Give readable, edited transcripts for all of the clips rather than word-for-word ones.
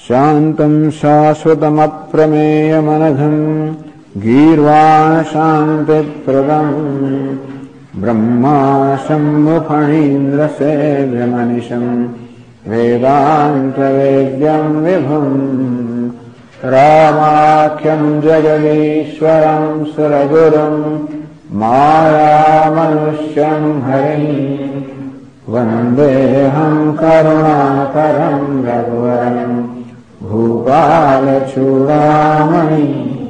शान्तं शाश्वतमप्रमेयमनघं गीर्वाणशान्तिप्रदम् ब्रह्मा शम्भुफणीन्द्रसेव्यमनिशम् वेदान्तवेद्यं विभुम् रामाख्यं जगदीश्वरं सुरगुरुं मायामनुष्यं हरिं वन्देऽहं करुणाकरं रघुवरं भूपालचूडामणि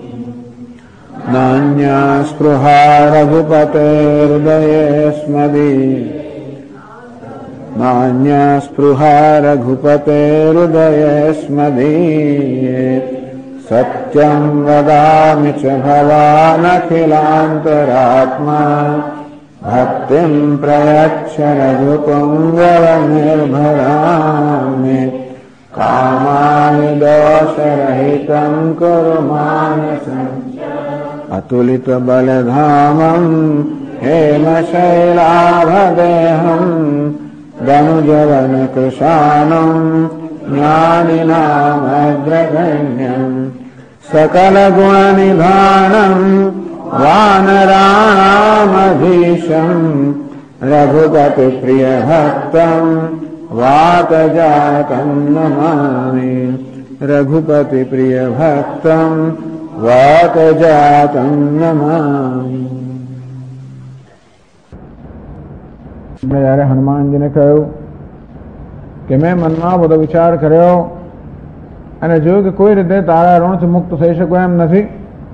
नान्या स्पृहा रघुपतेर्हृदये स्मदीये सत्यं वदामि च भवानखिलान्तरात्मा भक्तिं प्रयच्छ रघुपुङ्गवनिर्भरामि कामानि दोषरहितं कुरु मानसम् अतुलितबलधामं हेमशैलाभदेहं दनुजवनकृशानं ज्ञानिनामग्रगण्यं सकलगुणनिधानं वानराणामधीशं रघुपतिप्रियभक्तं वातजातं नमामि रघुपतिप्रियभक्तं वातजातं नमामि। જ્યારે હનુમાનજીને કહ્યું કે મેં મનમાં બધો વિચાર કર્યો અને જોયું કે કોઈ રીતે તારા ઋણથી મુક્ત થઈ શકું એમ નથી.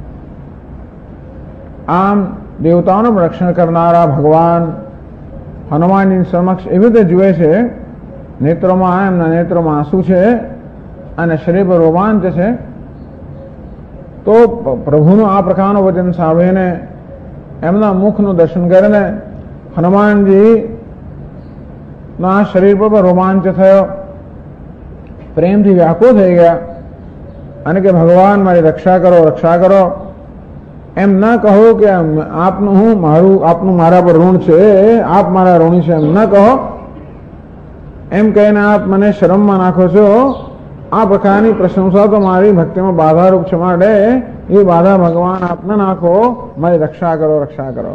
આમ દેવતાઓનું રક્ષણ કરનારા ભગવાન હનુમાનજી સમક્ષ એવી રીતે જુએ છે, નેત્રોમાં એમના નેત્રોમાં આંસુ છે અને શરીર પર રોમાંચ છે. તો પ્રભુનું આ પ્રકારનું વચન સાંભળીને એમના મુખનું દર્શન કરીને હનુમાનજી ના શરીર પર રોમાંચ થયો, પ્રેમથી વ્યાકુળ થઈ ગયા અને કે ભગવાન મારી રક્ષા કરો, રક્ષા કરો. એમ ના કહો કે આપનું મારા પર ઋણ છે, આપ મારા ઋણી છે, એમ ના કહો. એમ કહીને આપ મને શરમમાં નાખો છો. આ પ્રકારની પ્રશંસા તો મારી ભક્તિમાં બાધારૂપ છે, માટે એ બાધા ભગવાન આપ ન નાખો, મારી રક્ષા કરો, રક્ષા કરો.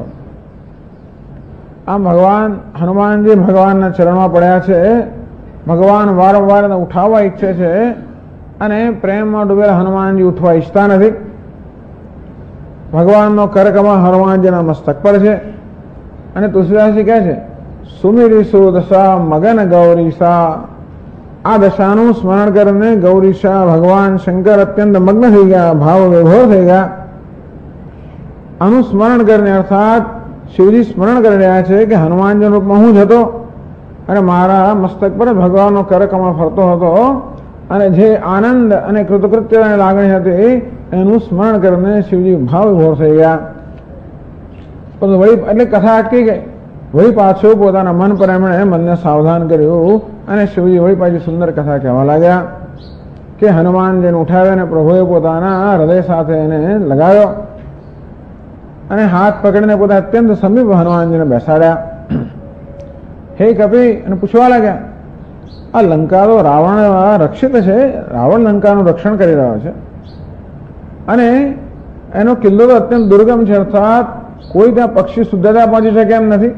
આમ ભગવાન હનુમાનજી ભગવાનના ચરણમાં પડ્યા છે. ભગવાન વારંવાર ઉઠાવવા ઈચ્છે છે અને પ્રેમમાં ડૂબેલા હનુમાનજી ઉઠવા ઈચ્છતા નથી. ભગવાનનો કરકમળ હનુમાનજીના મસ્તક પર છે અને તુલસીદાસજી કહે છે, સુમિરીસુ દશા મગન ગૌરીસા. આ દશાનું સ્મરણ કરીને ગૌરીશા ભગવાન શંકર અત્યંત મગ્ન થઈ ગયા, ભાવ વિભોર થઈ ગયા. અનુસ્મરણ કરીને અર્થાત શિવજી સ્મરણ કરી રહ્યા છે કે હનુમાનજી રૂપમાં હું જ હતો અને મારા મસ્તક પર ભગવાનનો કરકમળ ફરતો હતો અને જે આનંદ અને કૃતકૃત્યની લાગણી હતી એનું સ્મરણ કરીને શિવજી ભાવ વિભોર થઈ ગયા. પરંતુ વળી એટલે કથા અટકી ગઈ. વળી પાછું પોતાના મન પર એમણે મનને સાવધાન કર્યું અને શિવજી વળી પાછી સુંદર કથા કહેવા લાગ્યા કે હનુમાનજીને ઉઠાવ્યા અને પ્રભુએ પોતાના હૃદય સાથે એને લગાવ્યો અને હાથ પકડીને પોતા અત્યંત સમીપ હનુમાનજીને બેસાડ્યા. હે કપી, અને પૂછવા લાગ્યા, આ લંકા તો રાવણ રક્ષિત છે, રાવણ લંકાનું રક્ષણ કરી રહ્યો છે અને એનો કિલ્લો તો અત્યંત દુર્ગમ છે, અર્થાત કોઈ ત્યાં પક્ષી શુદ્ધતા પહોંચી શકે એમ નથી.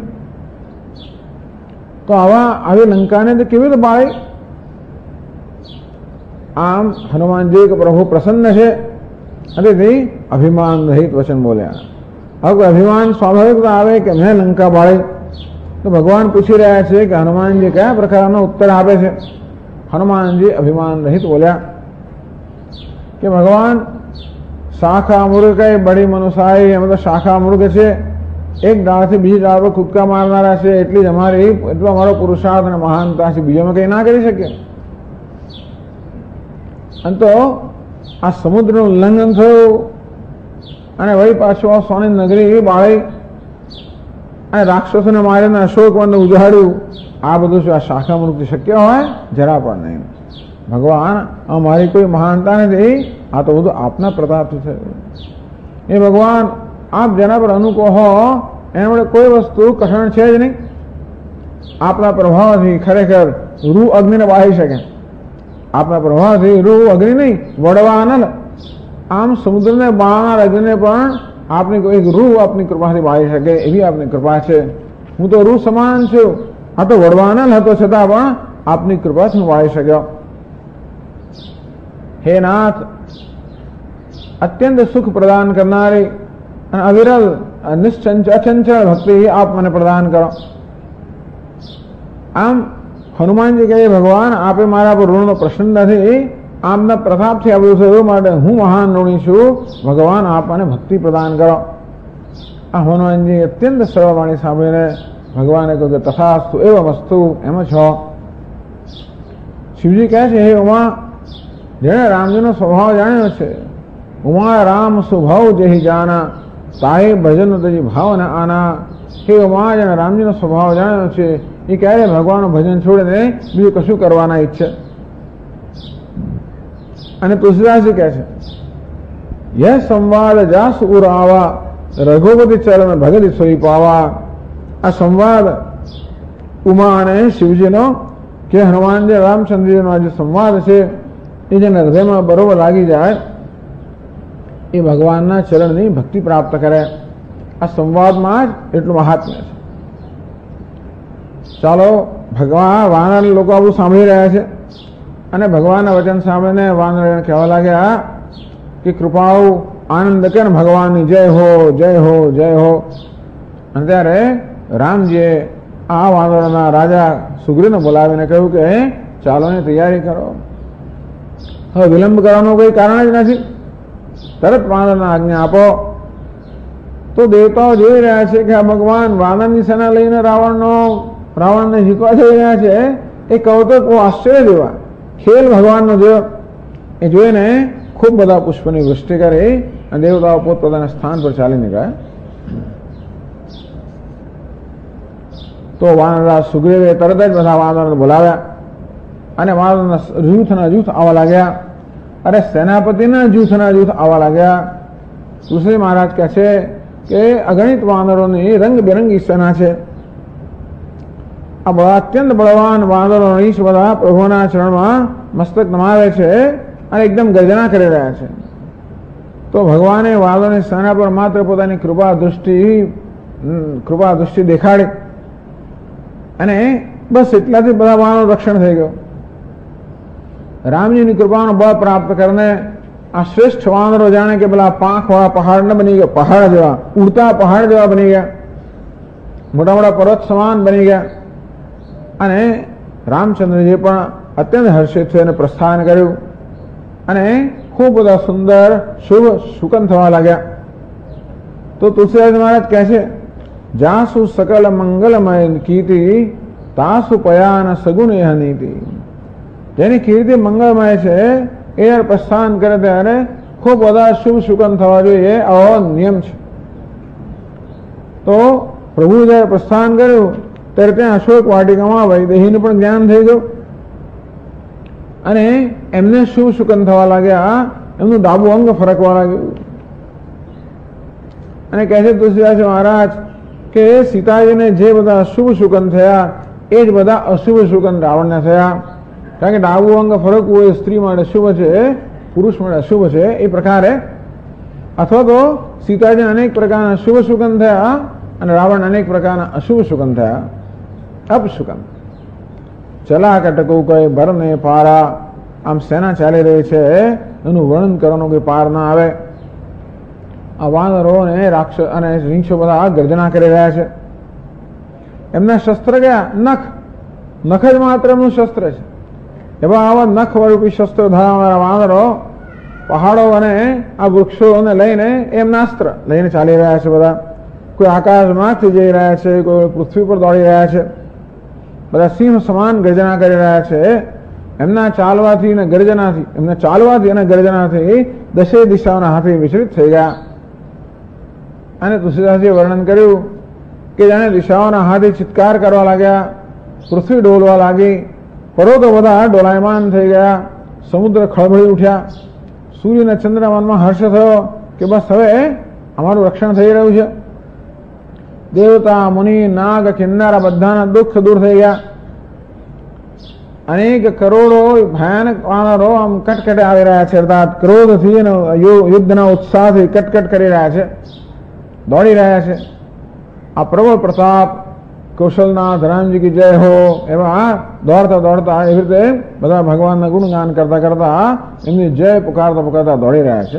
તો આવી લંકાને તો કેવી રીતે બાળી? આમ હનુમાનજી કે પ્રભુ પ્રસન્ન છે અને તે અભિમાન રહિત વચન બોલ્યા. હવે અભિમાન સ્વાભાવિક આવે કે મેં લંકા બાળી. તો ભગવાન પૂછી રહ્યા છે કે હનુમાનજી કયા પ્રકારનો ઉત્તર આપે છે. હનુમાનજી અભિમાન રહિત બોલ્યા કે ભગવાન શાખા મૃગ કઈ બડી મનુષાઈ, એમ તો શાખા મૃગ છે, એક ડાળથી બીજી ડાળ પર કૂદકા મારનારા છે, એટલો અમારો પુરુષાર્થ અને મહાનતા છે, બીજો અમે કઈ ના કરી શકીએ. અને તો આ સમુદ્રનું ઉલ્લંઘન થયું અને વળી પાછું આ સોની નગરી બાળી અને રાક્ષસોને મારીને અશોકવનને ઉજાડ્યું. આ બધું શું આ શાખા મૃગથી શક્ય હોય? જરા પણ નહીં. ભગવાન અમારી કોઈ મહાનતા નથી, આ તો બધું આપના પ્રતાપથી થયું. એ ભગવાન આપ જેના પર અનુકો હો એના વડે કોઈ વસ્તુ કઠણ છે જ નહીં. આપના પ્રભાવથી ખરેખર રૂ અગ્નિને બાળી શકે. આપના પ્રભાવથી રૂ અગ્નિ નહીં વડવા નલ આમ સમુદ્રને બાળનાર અગ્નિને પણ આપની એક રૂ આપની કૃપાથી બાળી શકે એવી આપની કૃપા છે. હું તો રૂ સમાન છું, આ તો વડવા નલ હતો છતાં પણ આપની કૃપાથી હું બાળી શક્યો. હે નાથ, અત્યંત સુખ પ્રદાન કરનારી અને અવિરલ અચંચળ ભક્તિ આપ મને પ્રદાન કરો. આમ હનુમાનજી કહે, ભગવાન આપે મારા પર ઋણનો પ્રશ્ન નથી, આપના પ્રતાપથી આ બધું થયું માટે હું મહાન ઋણી છું. ભગવાન આપ મને ભક્તિ પ્રદાન કરો. આ હનુમાનજી અત્યંત સરળ વાણી સાંભળીને ભગવાને કહ્યું કે તથાસ્તુ એવ વસ્તુ એમ છો. શિવજી કહે છે, હે ઉમા, જેણે રામજીનો સ્વભાવ જાણ્યો છે, ઉમા રામ સ્વભાવ જેહી જાના તાહે ભજન તજી ભાવ ના આના. હે ઉમા, જેણે રામજીનો સ્વભાવ જાણ્યો છે એ ક્યારે ભગવાનનું ભજન છોડીને બીજું કશું કરવાના ઈચ્છે. અને તુલસીદાસજી કહે છે, યહ સંવાદ જાસ ઉર આવા રઘુપતિ ચરણ ભગતિ સોઈ પાવા. આ સંવાદ ઉમા અને શિવજીનો કે હનુમાનજી રામચંદ્રજીનો આ જે સંવાદ છે એ જેને હૃદયમાં બરોબર લાગી જાય એ ભગવાનના ચરણની ભક્તિ પ્રાપ્ત કરે. આ સંવાદમાં જ એટલું મહાત્મ્ય છે. ચાલો, ભગવાન વાનર લોકો આવું સાંભળી રહ્યા છે અને ભગવાનના વચન સાંભળીને વાનર કહેવા લાગ્યા કે કૃપાઓ આનંદ કે ભગવાનની જય હો જય હો જય હો. અને ત્યારે રામજીએ આ વાનરોના રાજા સુગ્રીવને બોલાવીને કહ્યું કે ચાલો ને તૈયારી કરો, હવે વિલંબ કરવાનું કોઈ કારણ જ નથી, તરત વાનરના આજ્ઞા આપો. તો દેવતાઓ જોઈ રહ્યા છે કે આ ભગવાન વાનરની સેના લઈને રાવણને જીતવા જઈ રહ્યા છે. એ કૌતુક બહુ આશ્ચર્ય જેવા ખેલ ભગવાનનો જોયો. એ જોઈને ખૂબ બધા પુષ્પની વૃષ્ટિ કરી અને દેવતાઓ પોતપોતાના સ્થાન પર ચાલી નીકળ્યા. તો વાનરરાજ સુગ્રીવે તરત જ બધા વાનરોને બોલાવ્યા અને વાનરોના જૂથ આવવા લાગ્યા. અરે સેનાપતિના જૂથના જૂથ આવવા લાગ્યા. તુલસી મહારાજ કહે છે કે અગણિત વાનરોની રંગબેરંગી સેના છે. આ બધા અત્યંત બળવાન વાનરો રીંછ બધા પ્રભુના ચરણમાં મસ્તક નમાવે છે અને એકદમ ગર્જના કરી રહ્યા છે. તો ભગવાને વાનરોની સેના પર માત્ર પોતાની કૃપા દૃષ્ટિ દેખાડી અને બસ એટલાથી બધા વાનરો રક્ષણ થઈ ગયો. રામજીની કૃપાનો બળ પ્રાપ્ત કરીને આ શ્રેષ્ઠ વાનરો જાણે કે પેલા પાંખવાળા પહાડ ન બની ગયા, પહાડ જેવા ઉડતા પહાડ જેવા બની ગયા, મોટા મોટા પર્વત સમાન બની ગયા. અને રામચંદ્રજી પણ અત્યંત હર્ષિત થઈને પ્રસ્થાન કર્યું અને ખૂબ બધા સુંદર શુભ સુકન થવા લાગ્યા. તો તુલસીદાસ મહારાજ કહે છે, જાસુ સકલ મંગલમય કીર્તિ તાસુ પયાન સગુણ એહ નીતિ. જેની કીર્તિ મંગળમય છે એ જયારે પ્રસ્થાન કરે ત્યારે ખૂબ બધા શુભ સુકન થવા જોઈએ, આવો નિયમ છે. તો પ્રભુ જયારે પ્રસ્થાન કર્યું ત્યારે ત્યાં અશોક વાટિકામાં વૈદેહીનું પણ જ્ઞાન થઈ ગયું અને એમને શુભ સુકન થવા લાગ્યા, એમનું ડાબું અંગ ફરકવા લાગ્યું. અને કહે છે તુલસીદાસ મહારાજ કે સીતાજીને જે બધા શુભ સુકન થયા એ જ બધા અશુભ સુકન રાવણને થયા. કારણ કે ડાબું અંગ ફરકવું એ સ્ત્રી માટે શુભ છે, પુરુષ માટે અશુભ છે. એ પ્રકારે અથવા તો સીતાજીને અનેક પ્રકારના શુભ સુકન થયા અને રાવણ અનેક પ્રકારના અશુભ સુકન થયા. અપશુકન ચલા કટકું કઈ ભરને પારા. આમ સેના ચાલી રહી છે એનું વર્ણન કરવાનું કોઈ પાર ના આવે. આ વાનરો અને રાક્ષસ અને રીંછો બધા ગર્જના કરી રહ્યા છે. એમના શસ્ત્ર ગયા નખ જ માત્ર એમનું શસ્ત્ર છે. એવા આવા નખ રૂપી શસ્ત્ર ધરાવનારા વાનરો પહાડો અને આ વૃક્ષોને લઈને એમના અસ્ત્ર લઈને ચાલી રહ્યા છે. બધા કોઈ આકાશમાંથી જઈ રહ્યા છે, કોઈ પૃથ્વી પર દોડી રહ્યા છે. બધા સિંહ સમાન ગર્જના કરી રહ્યા છે. એમના ચાલવાથી અને ગર્જનાથી દશે દિશાઓના હાથી વિચલિત થઈ ગયા. અને તુલસીદાસજીએ વર્ણન કર્યું કે જાણે દિશાઓના હાથી ચિત્કાર કરવા લાગ્યા, પૃથ્વી ડોલવા લાગી, પર્વતો બધા ડોલાયમાન થઈ ગયા, સમુદ્ર ખળભળી ઉઠ્યા. સૂર્ય અને ચંદ્રમાનમાં હર્ષ થયો કે બસ હવે અમારું રક્ષણ થઈ રહ્યું છે. દેવતા મુનિ નાગ કિન્નારા બધાના દુઃખ દૂર થઈ ગયા. अनेक करोड़ो भयानक वानरो आम कटकटे આવી રહ્યા છે, અર્થાત ક્રોધથી અને યુદ્ધના ઉત્સાહથી કટકટ કરી રહ્યા છે, દોડી રહ્યા છે. આ પ્રબળ પ્રતાપ કૌશલનાથ રામજી की जय हो એવા દોડતા દોડતા એવી રીતે બધા ભગવાનના ગુણગાન કરતા કરતા એમની જય પુકારતા પુકારતા દોડી રહ્યા છે.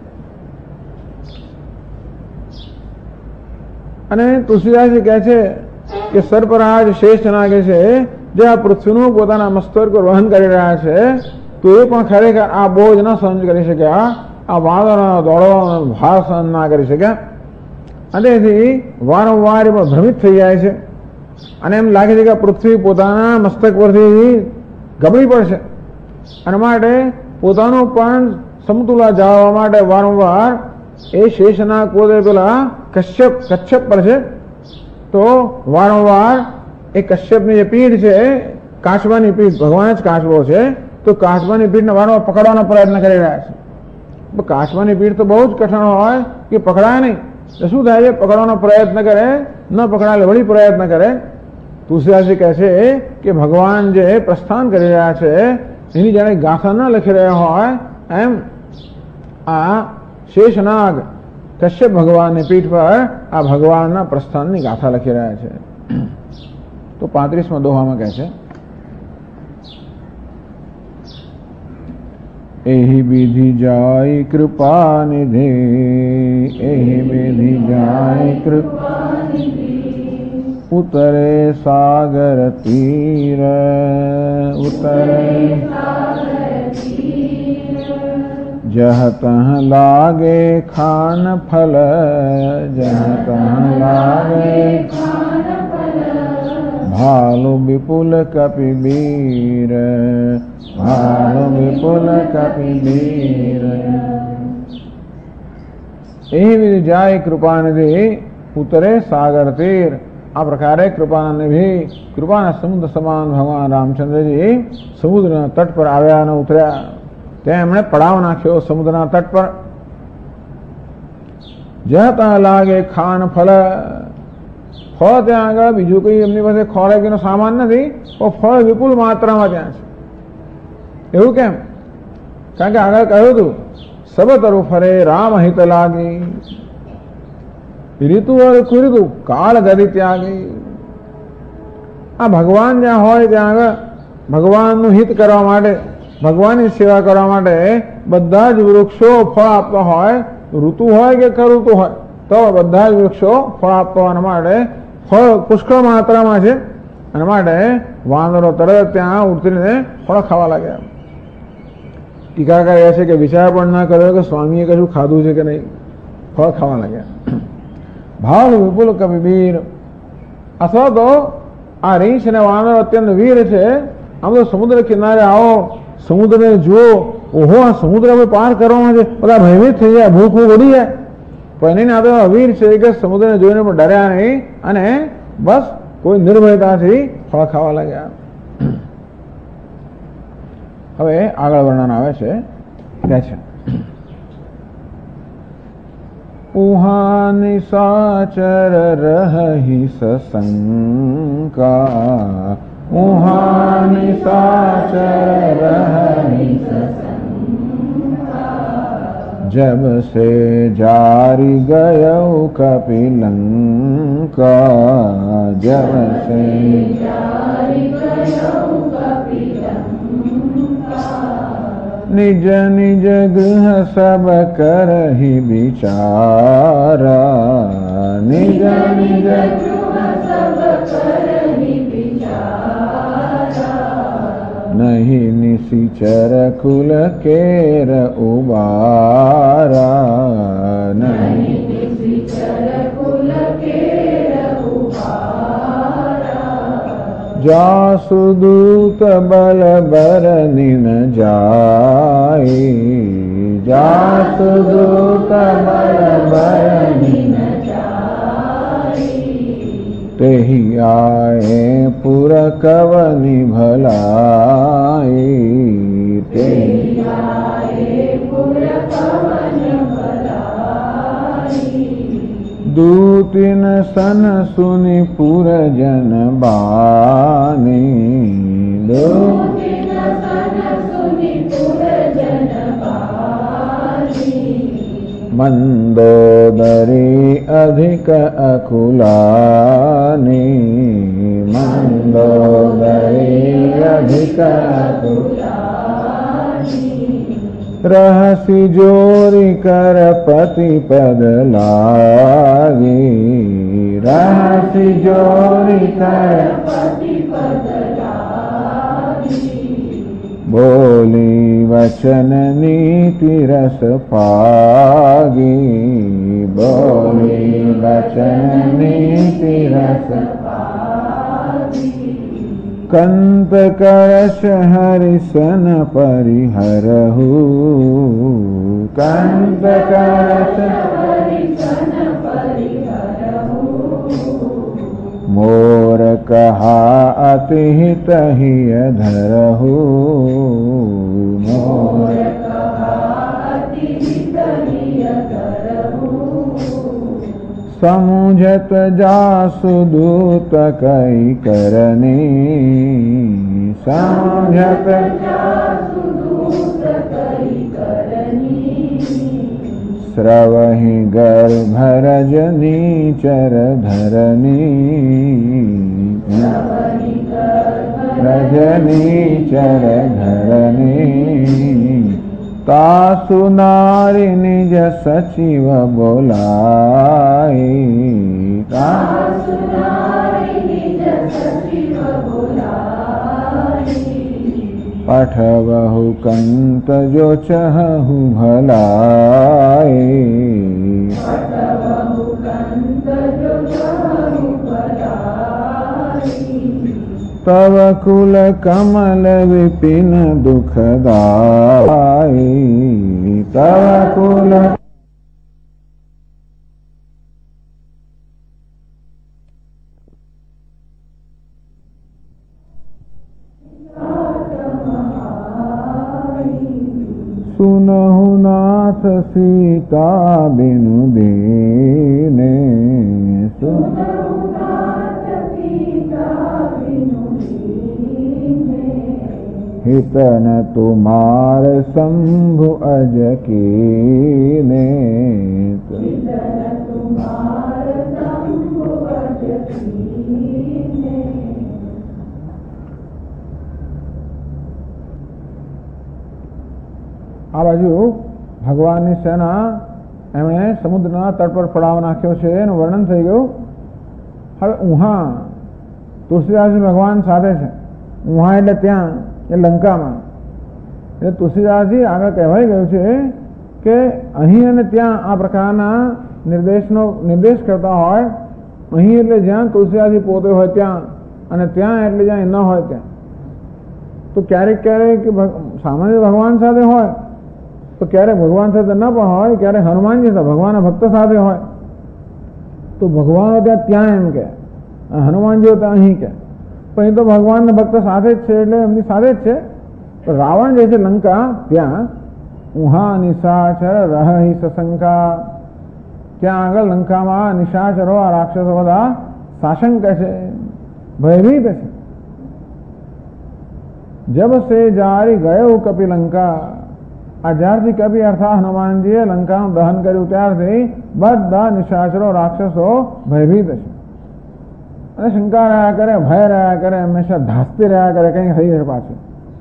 અને તુલસીદાસજી કહે છે કે સર્પરાજ શેષનાગ છે જે આ પૃથ્વીનું પોતાના મસ્તક પર વહન કરી રહ્યા છે, તો એ પણ ખરેખર આ બોજ ન સહન કરી શક્યા, આ વાદળનો દોડવાનો ભાર સહન ના કરી શક્યા. અને તેથી વારંવાર એમાં ભ્રમિત થઈ જાય છે અને એમ લાગે છે કે પૃથ્વી પોતાના મસ્તક પરથી ગબડી પડશે. અને માટે પોતાનું પણ સમતુલા જાળવવા માટે વારંવાર એ શેષનાગ પોતે પેલા કશ્યપ પર છે, તો વારંવાર એ કશ્યપની જે પીઠ છે, કાચબાની પીઠ, ભગવાન જ કાચબો છે, તો કાચબાની પીઠને વારંવાર પકડવાનો પ્રયત્ન કરી રહ્યા છે. કાચબાની પીઠ તો બહુ જ કઠણ હોય કે પકડાય નહીં, તો શું થાય છે, પકડવાનો પ્રયત્ન કરે, ન પકડાય વળી પ્રયત્ન કરે. તુલસીદાસજી કહે છે કે ભગવાન જે પ્રસ્થાન કરી રહ્યા છે એની જાણે ગાથા ન લખી રહ્યા હોય એમ આ શેષનાગ કશ્યપ ભગવાનની પીઠ પર આ ભગવાનના પ્રસ્થાનની ગાથા લખી રહ્યા છે. તો 35મા દોહામાં કહે છે, एहि विधि जाय कृपा निधि, एहि विधि जाय कृपा निधि, उतरे सागर तीर, उतरे सागर तीर, जह तह लागे खान फल, जह तह लागे खान फल, भालु विपुल कपिवीर, भालु विपुल कपिवीर. एही विधि जाय कृपा निधि, उतरे सागर तीर. આ પ્રકારે કૃપાનિધિ કૃપાના સમુદ્ર સમાન ભગવાન રામચંદ્રજી સમુદ્રના તટ પર આવ્યા અને ઉતર્યા. ત્યાં એમણે પડાવ નાખ્યો સમુદ્રના તટ પર. જતા લાગે ખાન ફલ, ફળ ત્યાં આગળ બીજું કઈ એમની પાસે ખોરાકીનો સામાન નથી, પણ ફળ વિપુલ માત્રામાં ત્યાં છે. એવું કેમ? કારણ કે આગળ કહ્યું હતું સબ તરુ ફરે રામ હિત લાગી, ઋતુ और कुऋतु काल गति त्यागी. આ ભગવાન જ્યાં હોય ત્યાં આગળ ભગવાનનું હિત કરવા માટે, ભગવાનની સેવા કરવા માટે બધા જ વૃક્ષો ફળ આપતા હોય, ઋતુ હોય કે કઋતુ હોય, તો બધા જ વૃક્ષો ફળ આપવા માટે ફળ પુષ્કળ માત્રામાં છે. અને માટે વાંદરો તરત ત્યાં ઉતરીને ફળ ખાવા લાગ્યા. ટીકાકાર એ છે કે વિચાર પણ ના કર્યો કે સ્વામીએ કશું ખાધું છે કે નહીં, ફળ ખાવા લાગ્યા. ભાવ વિપુલ કપિવીર, અથવા તો આ રીંછ અને વાનર અત્યંત વીર છે. આમ તો સમુદ્ર કિનારે આવો, સમુદ્રને જુઓ, ઓહો આ સમુદ્ર અમે પાર કરવામાં છે, બધા ભયભીત થઈ જાય, ભૂખ ઉડી જાય. પણ એની આ તો વીર છે કે સમુદ્રને જોઈને પણ ડર્યા નહીં અને બસ કોઈ નિર્ભયતાથી ફળ ખાવા લાગ્યા. હવે આગળ વર્ણન આવે છે, કહે છે उहाँ निशाचर रहि सशंका, उहाँ निशाचर रहि सशंका, जब से जारी गयो कपिलंका, जब से जारी गयो कपिलंका, निज निज गृह सब करहि विचारा, निज निज गृह सब करहि विचारा, नहीं निशिचर कुल केर उबारा, नहीं निशिचर कुल केर उबारा, जासु दूत बल बरनि न जाई, जासु दूत बल बरनि न जाई, तेहि आए पुर कवनि भलाई, तेहि आए पुर कवनि भलाई, दूतिन सन सुनि पुर जन बानी, दूतिन મંદોદરી અધિક અકુલાની, મંદોદરી અધિક रहसी जोरी कर पति पद लागी, रहसी जोरी कर पति पद लागी, बोली वचन नीति रस पागी, बोली वचन नीति रस कंत करश हरिसन परिहरहु, कंत करश हरिसन परिहरहु, मोर कहा अतिहित हिय धरहु, मोर कहा अतिहित हिय धरहु, समुझत जासु दूत कई करनी, समुझत जासु दूत कई करनी, स्रवहि गर्भ रजनी चर धरनी, स्रवहि गर्भ रजनी चर धरनी, तासु नारी निज सचिव बोलाई, तासु नारी निज सचिव बोलाई, पठवहु कंत जो चहु भलाई, पठवहु कंत जो चहु भलाई, तव कुल कमल विपिन दुखदाई, तव कुल सुनहु नाथ सीता बिनु दीने, सुनहु नाथ सीता बिनु दीने, हितन तुमार शंभु अज कीने, हितन तुमार शंभु अज कीने। આ બાજુ ભગવાનની સેના એમણે સમુદ્રના તટ પર પડાવ નાખ્યો છે એનું વર્ણન થઈ ગયું. હવે ઉહા તુલસીદાસજી ભગવાન સાથે છે. ઉહા એટલે ત્યાં એ લંકામાં. એટલે તુલસીદાસજી આગળ કહેવાઈ ગયું છે કે અહીં અને ત્યાં આ પ્રકારના નિર્દેશ કરતા હોય. અહીં એટલે જ્યાં તુલસીદાસજી પોતે હોય ત્યાં, અને ત્યાં એટલે જ્યાં ન હોય ત્યાં. તો ક્યારેક ક્યારેક સામાન્ય ભગવાન સાથે હોય, તો ક્યારેક ભગવાન સાથે ન પણ હોય, ક્યારેક હનુમાનજી સાથે ભગવાનના ભક્ત સાથે હોય. તો ભગવાન ત્યાં એમ કે, હનુમાનજી હતા અહીં કે, પણ એ તો ભગવાનના ભક્ત સાથે જ છે એટલે એમની સાથે જ છે. રાવણ જે છે લંકા ત્યાં ઉહા નિશાચર રહી સશંકા, ત્યાં આગળ લંકામાં નિશાચરો આ રાક્ષસો બધા સાશંક છે, ભયભીત છે. જબ સે જારી ગયો કપિલંકા, આ જ્યારથી કપિ અર્થાત હનુમાનજીએ લંકાનું દહન કર્યું ત્યારથી બધા નિશાચરો રાક્ષસો ભયભીત છે અને શંકા રહ્યા કરે, ભય રહ્યા કરે, હંમેશા ધાસ્તી રહ્યા કરે કંઈક થઈ જશે પાછું.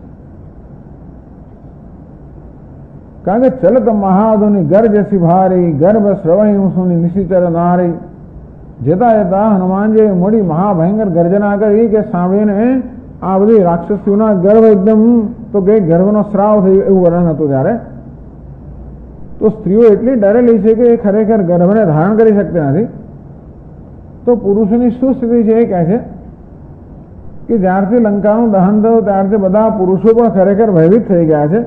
કારણ કે ચલત મહાધુની ગર્જ સિભારી, ગર્ભ શ્રવહી સુની નિશિચર નારી. જતા જતા હનુમાનજીએ મોડી મહાભયંકર ગર્જના કરી કે સાંભળીને આ બધી રાક્ષસીઓના ગર્ભ એકદમ, તો કે ગર્ભનો સ્રાવ થયો એવું વર્ણન હતું ત્યારે. તો સ્ત્રીઓ એટલી ડરેલી છે કે એ ખરેખર ગર્ભને ધારણ કરી શકતી નથી. તો પુરુષોની શું સ્થિતિ છે એ કહે છે કે જ્યારથી લંકાનું દહન થયું ત્યારથી બધા પુરુષો પણ ખરેખર ભયભીત થઈ ગયા છે.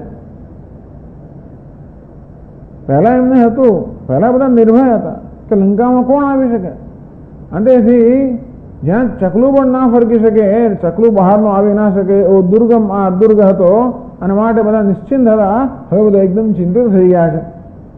પહેલા એમને હતું, પહેલા બધા નિર્ભય હતા કે લંકામાં કોણ આવી શકે, અંતેથી જ્યાં ચકલું પણ ના ફરકી શકે, ચકલું બહારનો આવી ના શકે એવો દુર્ગમ આ દુર્ગ હતો અને માટે બધા નિશ્ચિંત હતા. હવે બધા એકદમ ચિંતિત થઈ ગયા છે.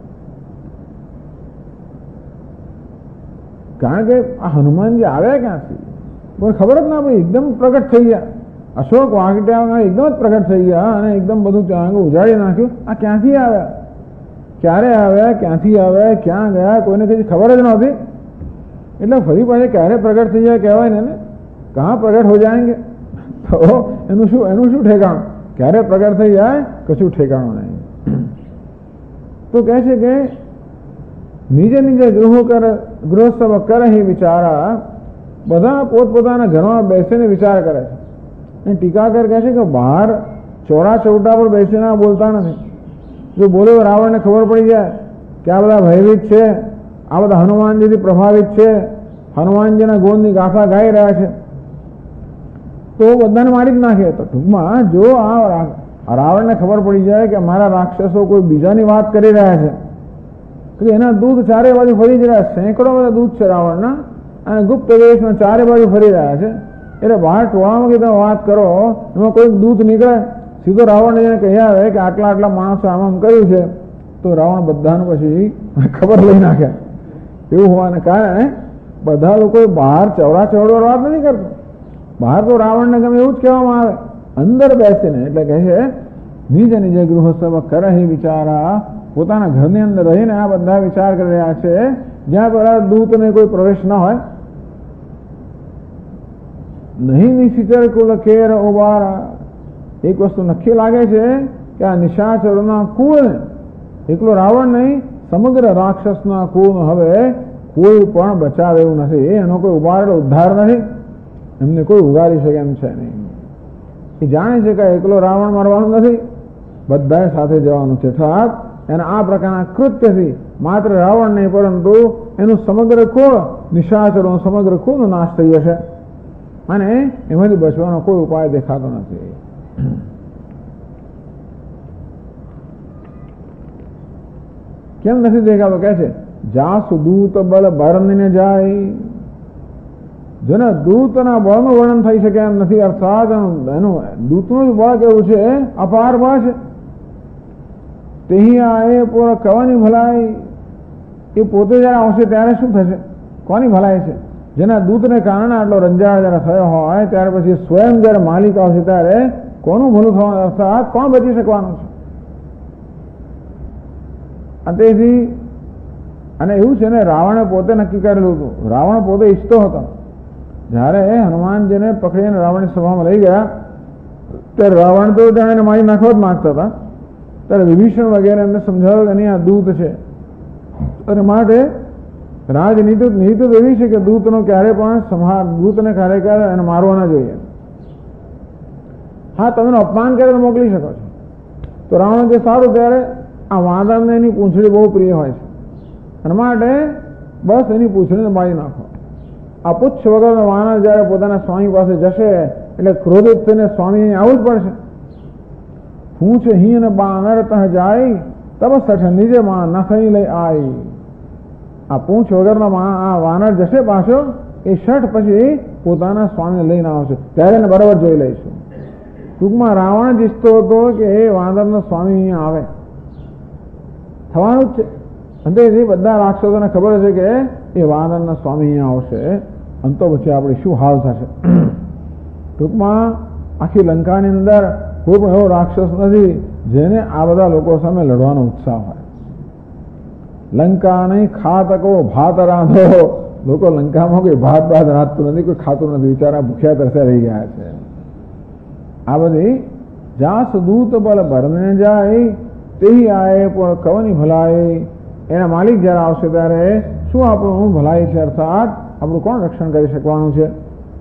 કારણ કે આ હનુમાનજી આવ્યા ક્યાંથી કોઈ ખબર જ ના પડી, એકદમ પ્રગટ થઈ ગયા. અશોક વાંકટ્યા એકદમ જ પ્રગટ થઈ ગયા અને એકદમ બધું ત્યાં આગળ ઉજાડી નાખ્યું. આ ક્યાંથી આવ્યા? ક્યારે આવ્યા, ક્યાંથી આવ્યા, ક્યાં ગયા, કોઈને કઈ ખબર જ નહોતી. એટલે ફરી પાછા ક્યારે પ્રગટ થઈ જાય કહેવાય ને, કહાં પ્રગટ હો જાયંગે. તો એનું શું ઠેકાણું? ક્યારે પ્રગટ થઈ જાય કશું ઠેકાણું નહીં. તો કહે છે કે નીજે નીજે ગૃહસ્થ કરે વિચારા, બધા પોતપોતાના ઘરમાં બેસીને વિચાર કરે છે. અને ટીકાકર કહે છે કે બહાર ચોરા ચૌટા પર બેસીને બોલતા નથી. જો બોલે રાવણને ખબર પડી જાય કે આ બધા ભયભીત છે, આ બધા હનુમાનજીથી પ્રભાવિત છે, હનુમાનજીના ગુણની ગાથા ગાઈ રહ્યા છે, તો બધાને મારી જ નાખે. તો ટૂંકમાં જો આ રાવણને ખબર પડી જાય કે મારા રાક્ષસો કોઈ બીજાની વાત કરી રહ્યા છે, કે એના દૂત ચારે બાજુ ફરી જ રહ્યા, સેંકડો બધા દૂત છે રાવણના, અને ગુપ્ત દેશમાં ચારે બાજુ ફરી રહ્યા છે. એટલે બહાર ટોળામાં કે તમે વાત કરો, એમાં કોઈ દૂત નીકળે, સીધો રાવણને જઈને કહી આવે કે આટલા આટલા માણસો આમ કર્યું છે, તો રાવણ બધાનું પછી ખબર લઈ નાખે. એવું હોવાને કારણે બધા લોકો બહાર ચવડા ચવડવા વાત નથી કરતો. બહાર તો રાવણને ગમે એવું જ કહેવામાં આવે, અંદર બેસીને. એટલે કહે છે નિજ નિજ ગૃહસ્થ કરે વિચારા, પોતાના ઘરની અંદર રહીને આ બધા વિચાર કરી રહ્યા છે, જ્યાં પેલા દૂતને કોઈ પ્રવેશ ન હોય. નહીં નિશિચર કુલ કેર ઉબારા, એક વસ્તુ નક્કી લાગે છે કે આ નિશાચરોના કુળને, એકલો રાવણ નહીં, સમગ્ર રાક્ષસના કુળ હવે કોઈ પણ બચાવે એવું નથી. એનો કોઈ ઉબારેલો ઉદ્ધાર નથી, એમને કોઈ ઉગારી શકે એમ છે નહીં. એ જાણે છે કે એકલો રાવણ મરવાનું નથી, બધાએ સાથે જવાનું છે. અર્થાત એના આ પ્રકારના કૃત્યથી માત્ર રાવણ નહીં, પરંતુ એનું સમગ્ર કુળ, નિશાચરોનો સમગ્ર કુળનો નાશ થઈ જશે, અને એમાંથી બચવાનો કોઈ ઉપાય દેખાતો નથી. કેમ નથી દેખાતો? કહે છે જાસુ દૂત બળ બરને જાય. જેના દૂતના બળનું વર્ણન થઈ શકે એમ નથી. અર્થાત એનું દૂતનું જ બળ કેવું છે, અપાર બળ છે. તેહી આ પૂરો કવાની ભલાઈ, એ પોતે જયારે આવશે ત્યારે શું થશે, કોની ભલાઈ છે? જેના દૂતને કારણે આટલો રંજાળ જયારે થયો હોય, ત્યાર પછી સ્વયં જયારે માલિક આવશે ત્યારે કોનું ભલું થવાનું, અર્થાત કોણ બચી શકવાનું છે? તેથી અને એવું છે ને, રાવણે પોતે નક્કી કરેલું હતું. રાવણ પોતે ઈચ્છતો હતો, જયારે હનુમાનજીને પકડીને રાવણની સભામાં લઈ ગયા ત્યારે રાવણ તો ત્યાં એને મારી નાખવા જ માંગતા હતા. ત્યારે વિભીષણ વગેરે એમને સમજાવ્યું કે નહીં, આ દૂત છે, અને માટે રાજનીતિ નીતિ એવી છે કે દૂતનો ક્યારે પણ દૂતને ક્યારે એને મારવો ના જોઈએ. હા, તમે અપમાન કરીને મોકલી શકો છો. તો રાવણ જે સારું, ત્યારે આ વાંદરને એની પૂંછડી બહુ પ્રિય હોય છે, અને માટે બસ એની પૂંછડીને મારી નાખો. આ પુચ્છ વગરનો વાનર જયારે પોતાના સ્વામી પાસે જશે એટલે ક્રોધિત થઈને સ્વામી આવવું જ પડશે. પૂંછ હીન બાનર તહ જાય, તબ સઠ નિજે માં નખઈ લઈ આઈ. આ પૂંછ વગરનો આ વાનર જશે પાછો, એ શઠ પછી પોતાના સ્વામી લઈને આવશે, ત્યારે એને બરાબર જોઈ લઈશું. ટૂંકમાં રાવણ જ ઈચ્છતો હતો કે એ વાનરનો સ્વામી અહીંયા આવે, થવાનું જ છે. અંતેથી બધા રાક્ષસોને ખબર છે કે એ વાનરના સ્વામી અહીંયા આવશે, અને તો પછી આપણે શું હાલ થશે. ટૂંકમાં આખી લંકાની અંદર કોઈ પણ એવો રાક્ષસ નથી જેને આ બધા લોકો સામે લડવાનો ઉત્સાહ હોય. લંકા નહીં ખાતકો ભાત રાંધો, લોકો લંકામાં કોઈ ભાત રાંધતું નથી, કોઈ ખાતું નથી, બિચારા ભૂખ્યા તરસ્યા રહી ગયા છે. આ બધી જાસ દૂત બળ ભરને જાય, તેહી આએ પણ કવની ભલાઈ. એના માલિક જયારે આવશે ત્યારે શું આપણું ભલાઈ છે, અર્થાત આપણું કોણ રક્ષણ કરી શકવાનું છે?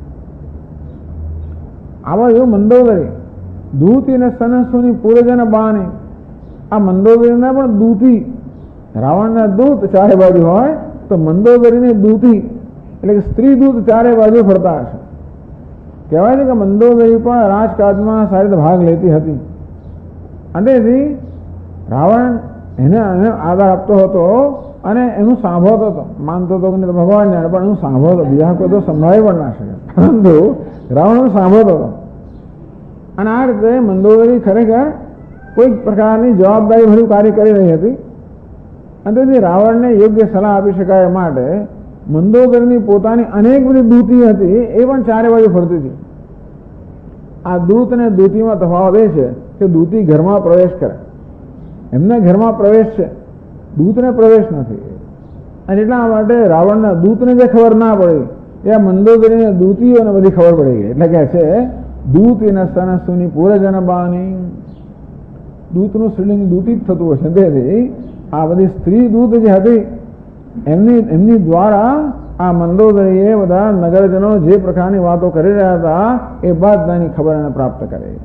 આવા જો મંદોદરી દૂતી ને સનસુની પૂરજન બાની. આ મંદોદરીના પણ દૂતી, રાવણના દૂત ચારે બાજુ હોય, તો મંદોદરીની દૂતી એટલે કે સ્ત્રી દૂત ચારે બાજુ ફરતા હશે. કહેવાય છે કે મંદોદરી પણ રાજકાજમાં સારી રીતે ભાગ લેતી હતી, અને રાવણ એને આધાર આપતો હતો અને એનું સાંભળતો હતો. માનતો હતો કે ભગવાન જાણે, પણ એનું સાંભળતો, બીજા કોઈ તો સંભળાવી પણ ના શકે, પરંતુ રાવણ સાંભળતો હતો. અને આ રીતે મંદોદરી ખરેખર કોઈક પ્રકારની જવાબદારી ભર્યું કાર્ય કરી રહી હતી. અને તેથી રાવણને યોગ્ય સલાહ આપી શકાય માટે મંદોદરીની પોતાની અનેક બધી દૂતી હતી, એ પણ ચારે બાજુ ફરતી હતી. આ દૂત અને દૂતીમાં તફાવત એ છે કે દૂતી ઘરમાં પ્રવેશ કરે, એમના ઘરમાં પ્રવેશ છે, દૂતને પ્રવેશ નથી. અને એટલા માટે રાવણના દૂતને જે ખબર ના પડી એ મંદોદરીને દૂતીઓને બધી ખબર પડી ગઈ. એટલે કે છે દૂતીને સનસુની પૂરજન બાની, દૂતનું સ્ત્રીલિંગ દૂતી જ થતું હશે. તેથી આ બધી સ્ત્રી દૂત જે હતી એમની દ્વારા આ મંદોદરીએ બધા નગરજનો જે પ્રકારની વાતો કરી રહ્યા હતા એ બધાની ખબર એને પ્રાપ્ત કરી.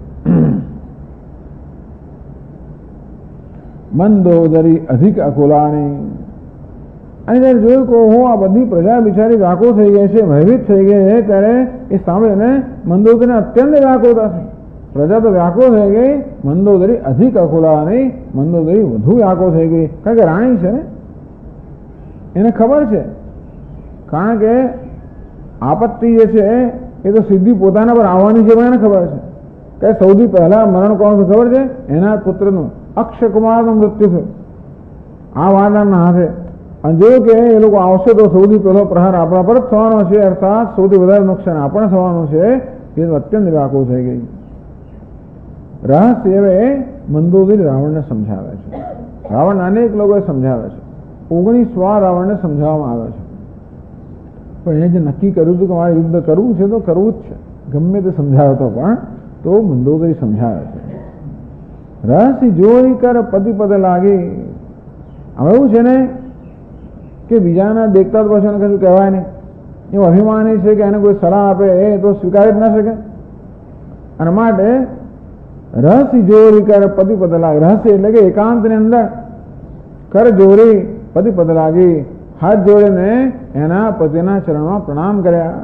મંદોદરી અધિક અકુલાની, અને ત્યારે જોયું કે હું આ બધી પ્રજા બિચારી વ્યાકુળ થઈ ગઈ છે, ભયભીત થઈ ગઈ છે, ત્યારે એ સાંભળીને મંદોદરીને અત્યંત વ્યાકુળતા થઈ. પ્રજા તો વ્યાકુળ થઈ ગઈ, મંદોદરી અધિક અકુલાની, મંદોદરી વધુ વ્યાકુળ થઈ ગઈ. કારણ કે રાણી છે ને, એને ખબર છે. કારણ કે આપત્તિ જે છે એ તો સીધી પોતાના પર આવવાની છે, પણ એને ખબર છે કે સૌથી પહેલા મરણ કોણ ખબર છે? એના પુત્રનું, અક્ષય કુમારનું મૃત્યુ થયું આ વાનરના હાથે. અને જોયું કે એ લોકો આવશે તો સૌથી પહેલો પ્રહાર આપણા પર જ થવાનો છે, અર્થાત સૌથી વધારે નુકસાન આપણે થવાનું છે. એ તો અત્યંત વ્યાકુળ થઈ ગઈ. રહસ્ય એ મંદોદરી રાવણને સમજાવે છે. રાવણ અનેક લોકોએ સમજાવે છે, 19 વાર રાવણને સમજાવવામાં આવે છે. પણ એ જે નક્કી કર્યું હતું કે મારે યુદ્ધ કરવું છે તો કરવું જ છે, ગમે તે સમજાવતો પણ તો મંદોદરી સમજાવે છે. રહસ્ય જોઈ કર પતિ પદ લાગી. હવે એવું છે ને કે બીજાના દેખતા પછી એને કશું કહેવાય નહીં. એવું અભિમાની છે કે એને કોઈ સલાહ આપે એ તો સ્વીકારી જ ના શકે. અને માટે રહસ્ય જોરી કર પતિ પદ લાગી. રહસ્ય એટલે કે એકાંતની અંદર કર જોરી પતિ પદ લાગી, હાથ જોડીને એના પતિના ચરણમાં પ્રણામ કર્યા.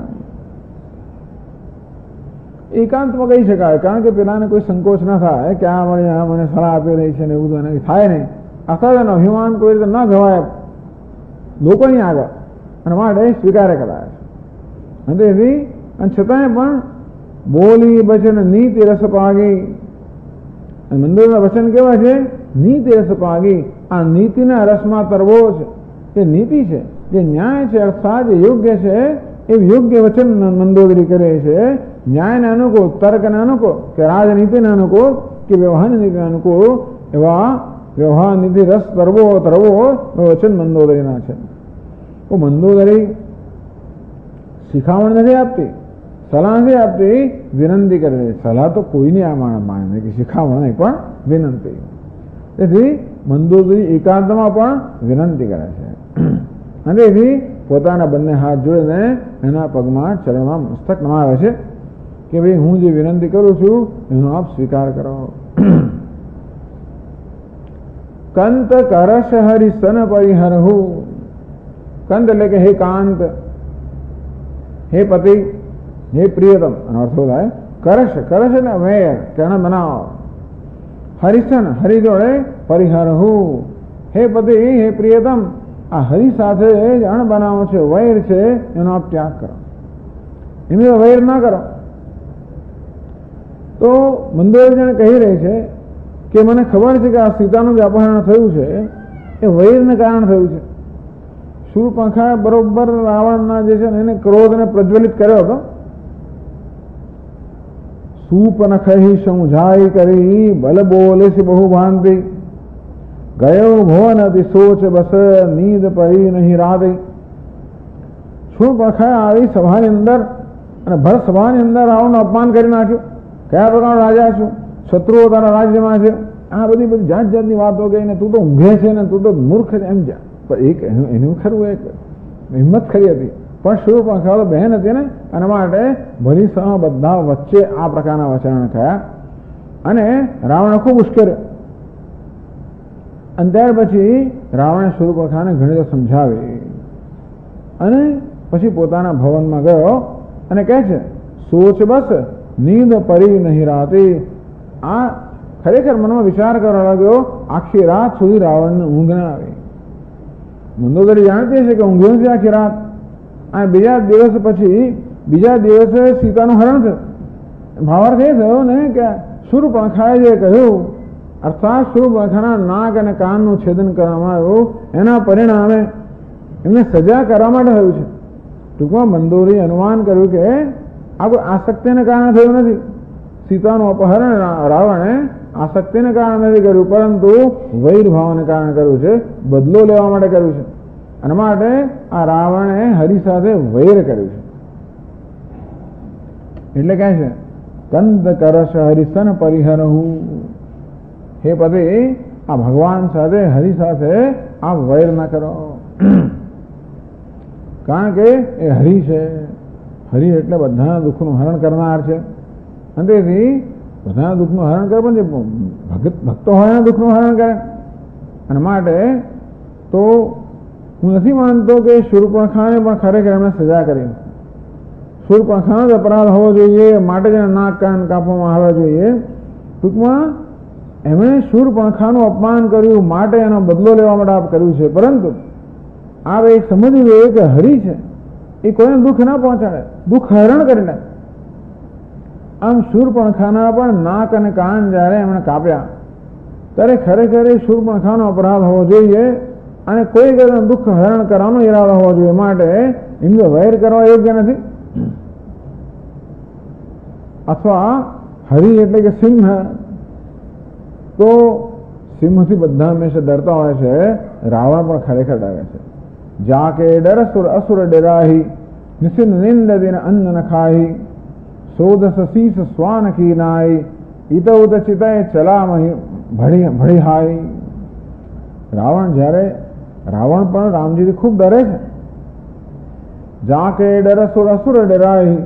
એકાંતમાં કહી શકાય, કારણ કે પેલાને કોઈ સંકોચ ના થાય કે આ મને સલાહ આપી રહી છે ને એવું બધું એને થાય નહીં. આખા એનો અભિમાન કોઈ રીતે ના ગવાય લોકોની આગળ, અને માટે સ્વીકાર કરાય છે. તેથી અને છતાંય પણ બોલી વચન નીતિ રસ પાગી. મંદિરના વચન કેવા છે? નીતિ રસ પાગી. આ નીતિના રસમાં તરવો છે. એ નીતિ છે, જે ન્યાય છે, અર્થાત જે યોગ્ય છે એ યોગ્ય વચન મંદોદરી કરે છે. ન્યાયને અનુકૂળ, તર્કને અનુકૂળ, કે રાજનીતિને અનુકૂળ, કે વ્યવહાર નીતિને અનુકૂળ એવા વ્યવહાર નીતિ રસ તરવો વચન મંદોદરીના છે. તો મંદોદરી શિખામણ નથી આપતી, સલાહ નથી આપતી, વિનંતી કરે છે. સલાહ તો કોઈની આ માને કે શિખામણ નહીં, પણ વિનંતી. તેથી મંદોદરી એકાંતમાં પણ વિનંતી કરે છે. અને તેથી પોતાના બંને હાથ જોડીને એના પગમાં ચરણમાં મસ્તક નમાવે છે કે ભાઈ હું જે વિનંતી કરું છું એનો આપ સ્વીકાર કરો. કંત કરશ હરિ સન પરિહરહુ. કંત એટલે કે હે કાંત, હે પતિ, હે પ્રિયતમ. એનો અર્થ થાય કરશ. કરશ એટલે વેર, કણ બનાવો. હરિસન, હરિ જોડે પરિહરહુ. હે પતિ, હે પ્રિયતમ, આ હરિ સાથે જ અણ બનાવો છે, વૈર છે, એનો આપ ત્યાગ કરો. એમને વૈર ના કરો. તો મંદોદરી કહી રહી છે કે મને ખબર છે કે આ સીતાનું જે અપહરણ થયું છે એ વૈરને કારણે થયું છે. શૂર્પણખા બરોબર રાવણના જે છે ને એને ક્રોધને પ્રજ્વલિત કર્યો હતો. સૂપનખહી સમજાઈ કરી બલ બોલે છે બહુ ભાંતિ, ગયો ભુવન અતિ સોચ બસ નીંદ પરી નહીં રાતે. શૂર્પણખા આવી સભાની અંદર અને ભર સભાની અંદર રાવણનું અપમાન કરી નાખ્યું. કયા પ્રકારનો રાજા છું, શત્રુઓ તારા રાજ્યમાં છે, આ બધી જાત જાતની વાતો કહીને તું તો ઊંઘે છે ને તું તો મૂર્ખ છે એમ જા. પણ એક એનું ખરું એક હિંમત ખરી હતી, પણ શૂર્પણખા બહેન હતી ને, અને માટે ભલી સહ બધા વચ્ચે આ પ્રકારના વચન થયા અને રાવણે ખૂબ ઉશ્કેર્યો. અને ત્યાર પછી રાવણે શૂર્પણખાને ઘણી સમજાવી અને પછી પોતાના ભવનમાં ગયો અને કહે છે સોચ બસ નીંદ પરી નહીં રાતી. આ ખરેખર મનમાં વિચાર કરવા લાગ્યો, આખી રાત સુધી રાવણને ઊંઘ ના આવી. મંદોદરી જાણતી છે કે ઊંઘ્યો છે આખી રાત. અને બીજા દિવસે સીતાનું હરણ થયું. ભાવાર્થ એ થયો ને કે શૂર્પણખાએ જે કહ્યું, અર્થાત શૂર્પણખાના નાક અને કાનનું છેદન કરવામાં આવ્યું, એના પરિણામે એમને સજા કરવા માટે થયું છે. ટૂંકમાં મંદોદરીએ અનુમાન કર્યું કે આ કોઈ આસક્તિને કારણે થયું નથી. સીતાનું અપહરણ રાવણે આસક્તિને કારણે નથી કર્યું, પરંતુ વૈર ભાવને કારણે કર્યું છે, બદલો લેવા માટે કર્યું છે. અને માટે આ રાવણે હરિ સાથે વૈર કર્યું છે. એટલે કહે છે કંદ કરશ હરિસન પરિહરહુ, હે પતિ આ ભગવાન સાથે હરિ સાથે આ વૈર ના કરો, કારણ કે એ હરિ છે. હરિ એટલે બધાના દુઃખનું હરણ કરનાર છે. અને તેથી બધાના દુઃખનું હરણ કરે, પણ જે ભક્તો હોય એના દુઃખનું હરણ કરે. અને માટે તો હું નથી માનતો કે શૂર્પણખાને પણ ખરેખર એમણે સજા કરી. શૂર્પણખાનો જ અપરાધ હોવો જોઈએ, માટે જ નાક કાન કાપવામાં આવવા જોઈએ. ટૂંકમાં એમણે શૂર્પણખાનું અપમાન કર્યું, માટે એનો બદલો લેવા માટે આપ કર્યું છે. પરંતુ આ એક સમજવું જોઈએ કે હરિ છે એ કોઈને દુઃખ ના પહોંચાડે, દુઃખ હરણ કરી નાખે. આમ શૂર્પણખાના પણ નાક અને કાન જ્યારે એમણે કાપ્યા ત્યારે ખરેખર એ શૂર્પણખાનો અપરાધ હોવો જોઈએ અને કોઈ દુઃખ હરણ કરવાનો ઈરાદો હોવો જોઈએ. માટે એમને વૈર કરવા યોગ્ય નથી. અથવા હરિ એટલે કે સિંહ, તો સિંહથી બધા હંમેશા ડરતા હોય છે. રાવણ પણ ખરેખર ડરે છે. જાકે ડર અસુર ડરાહી, નિસિન નિંદ દિન અન્ન ન ખાહી, સોદસ શીસ શ્વાન કી નાઈ, ઈત ઉત ચિતય ચલામહી ભળી હાઈ. રાવણ પણ રામજીથી ખૂબ ડરે છે. જાકે ડર અસુર ડરાહી,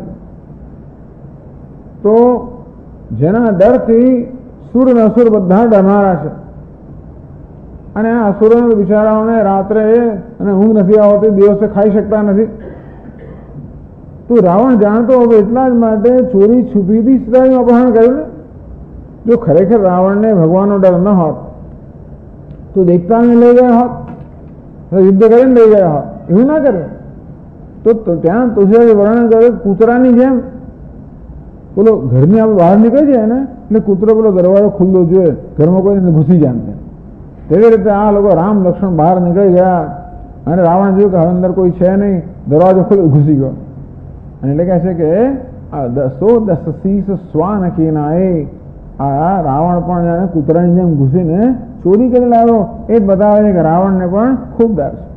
તો જેના ડરથી સુર ને અસુર બધા ડરનારા છે. અને આ અસુરો બિચારાઓને રાત્રે અને ઊંઘ નથી આવતી, દિવસે ખાઈ શકતા નથી. તો રાવણ જાણતો હવે એટલા જ માટે ચોરી છુપીથી સીતાજીનું અપહરણ કર્યું ને. જો ખરેખર રાવણને ભગવાનનો ડર ન હોત તો દેખતાને લઈ ગયા હોત, યુદ્ધ કરીને લઈ ગયા હોત. એવું ના કરે તો ત્યાં તુલસીદાસે વર્ણન કર્યું કૂતરાની જેમ. બોલો ઘરની આપણે બહાર નીકળી જાય ને એટલે કૂતરો પેલો દરવાજો ખુલ્લો જોઈએ, ઘરમાં કોઈ ઘૂસી જાય. તેવી રીતે આ લોકો રામ લક્ષ્મણ બહાર નીકળી ગયા અને રાવણ જોયું કે હવે અંદર કોઈ છે નહીં, દરવાજો ખુલ્લો ઘૂસી ગયો. અને એટલે કહે છે કે આ 10 શીસ શ્વાન કી નાઈ, આ રાવણ પણ જાણે કૂતરાની જેમ ઘૂસીને ચોરી કરી લાવ્યો. એ જ બતાવે છે કે રાવણને પણ ખૂબ ડર છે.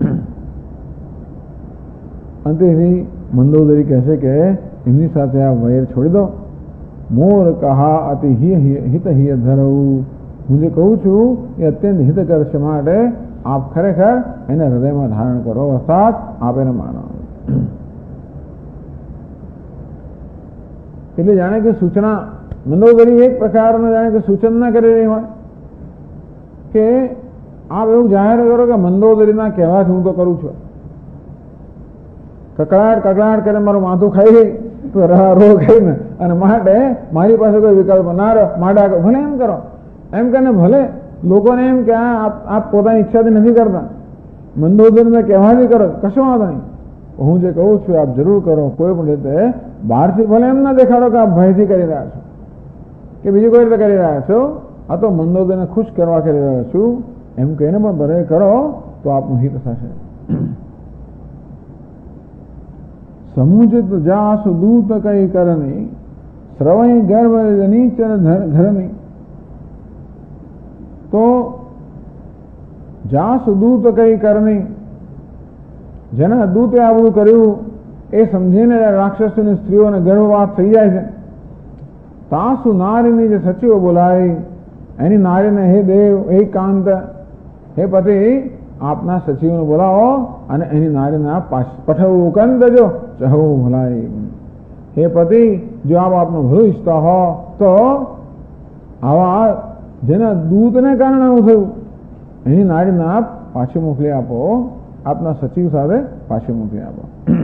અંતેથી મંદોદરી કહે છે કે એમની સાથે આ વૈર છોડી દો. મોર કહા અતિ હિત હિય ધરવું, હું જે કહું છું એ અત્યંત હિતકર છે, માટે આપ ખરેખર એને હૃદયમાં ધારણ કરો, અર્થાત આપ એને માનો. એટલે જાણે કે સૂચના, મંદોદરી એક પ્રકારનું જાણે કે સૂચન ના કરી રહી હોય કે આપ એવું જાહેર કરો કે મંદોદરીના કહેવાથી હું તો કરું છું. કકડાટ કકડાટ કરે મારું માથું ખાઈ ગઈ તો રો ખાઈને, અને માટે મારી પાસે કોઈ વિકલ્પ ના રહ્યો, માટે ભલે એમ કરો. એમ કરીને ભલે લોકોને એમ કે આપ પોતાની ઈચ્છાથી નથી કરતા, મંદોદરીને કહેવાથી કરો, કશો વાંધો નહીં. હું જે કહું છું આપ જરૂર કરો. કોઈ પણ રીતે બહારથી ભલે એમ ના દેખાડો કે આપ ભયથી કરી રહ્યા છો કે બીજી કોઈ રીતે કરી રહ્યા છો, આ તો મંદોદરીને ખુશ કરવા કરી રહ્યો છું એમ કહીને પણ ભલે કરો તો આપનું હિત થશે. સમુચિત જાસુ દૂત કઈ કરની, શ્રવણી ગર્ભ નીચર ઘરની. તો જાસુ દૂત કઈ કરની, જેના દૂતે આ બધું કર્યું એ સમજીને રાક્ષસોની સ્ત્રીઓને ગર્ભપાત થઈ જાય છે. તાસુ નારીની જે સચિવો બોલાય, એની નારીને હે દેવ હે કાંત, હે પતિ આપના સચિવોને બોલાવો અને એની નારીને આપ પઠવું કંદ જો ચહવું ભલાય. હે પતિ જો આપ આપનું ભલું ઈચ્છતા હો તો આવા જેના દૂતને કારણે આવું થયું એની નારીને આપ પાછી મોકલી આપો, આપના સચિવ સાથે પાછી મોકલી આપો.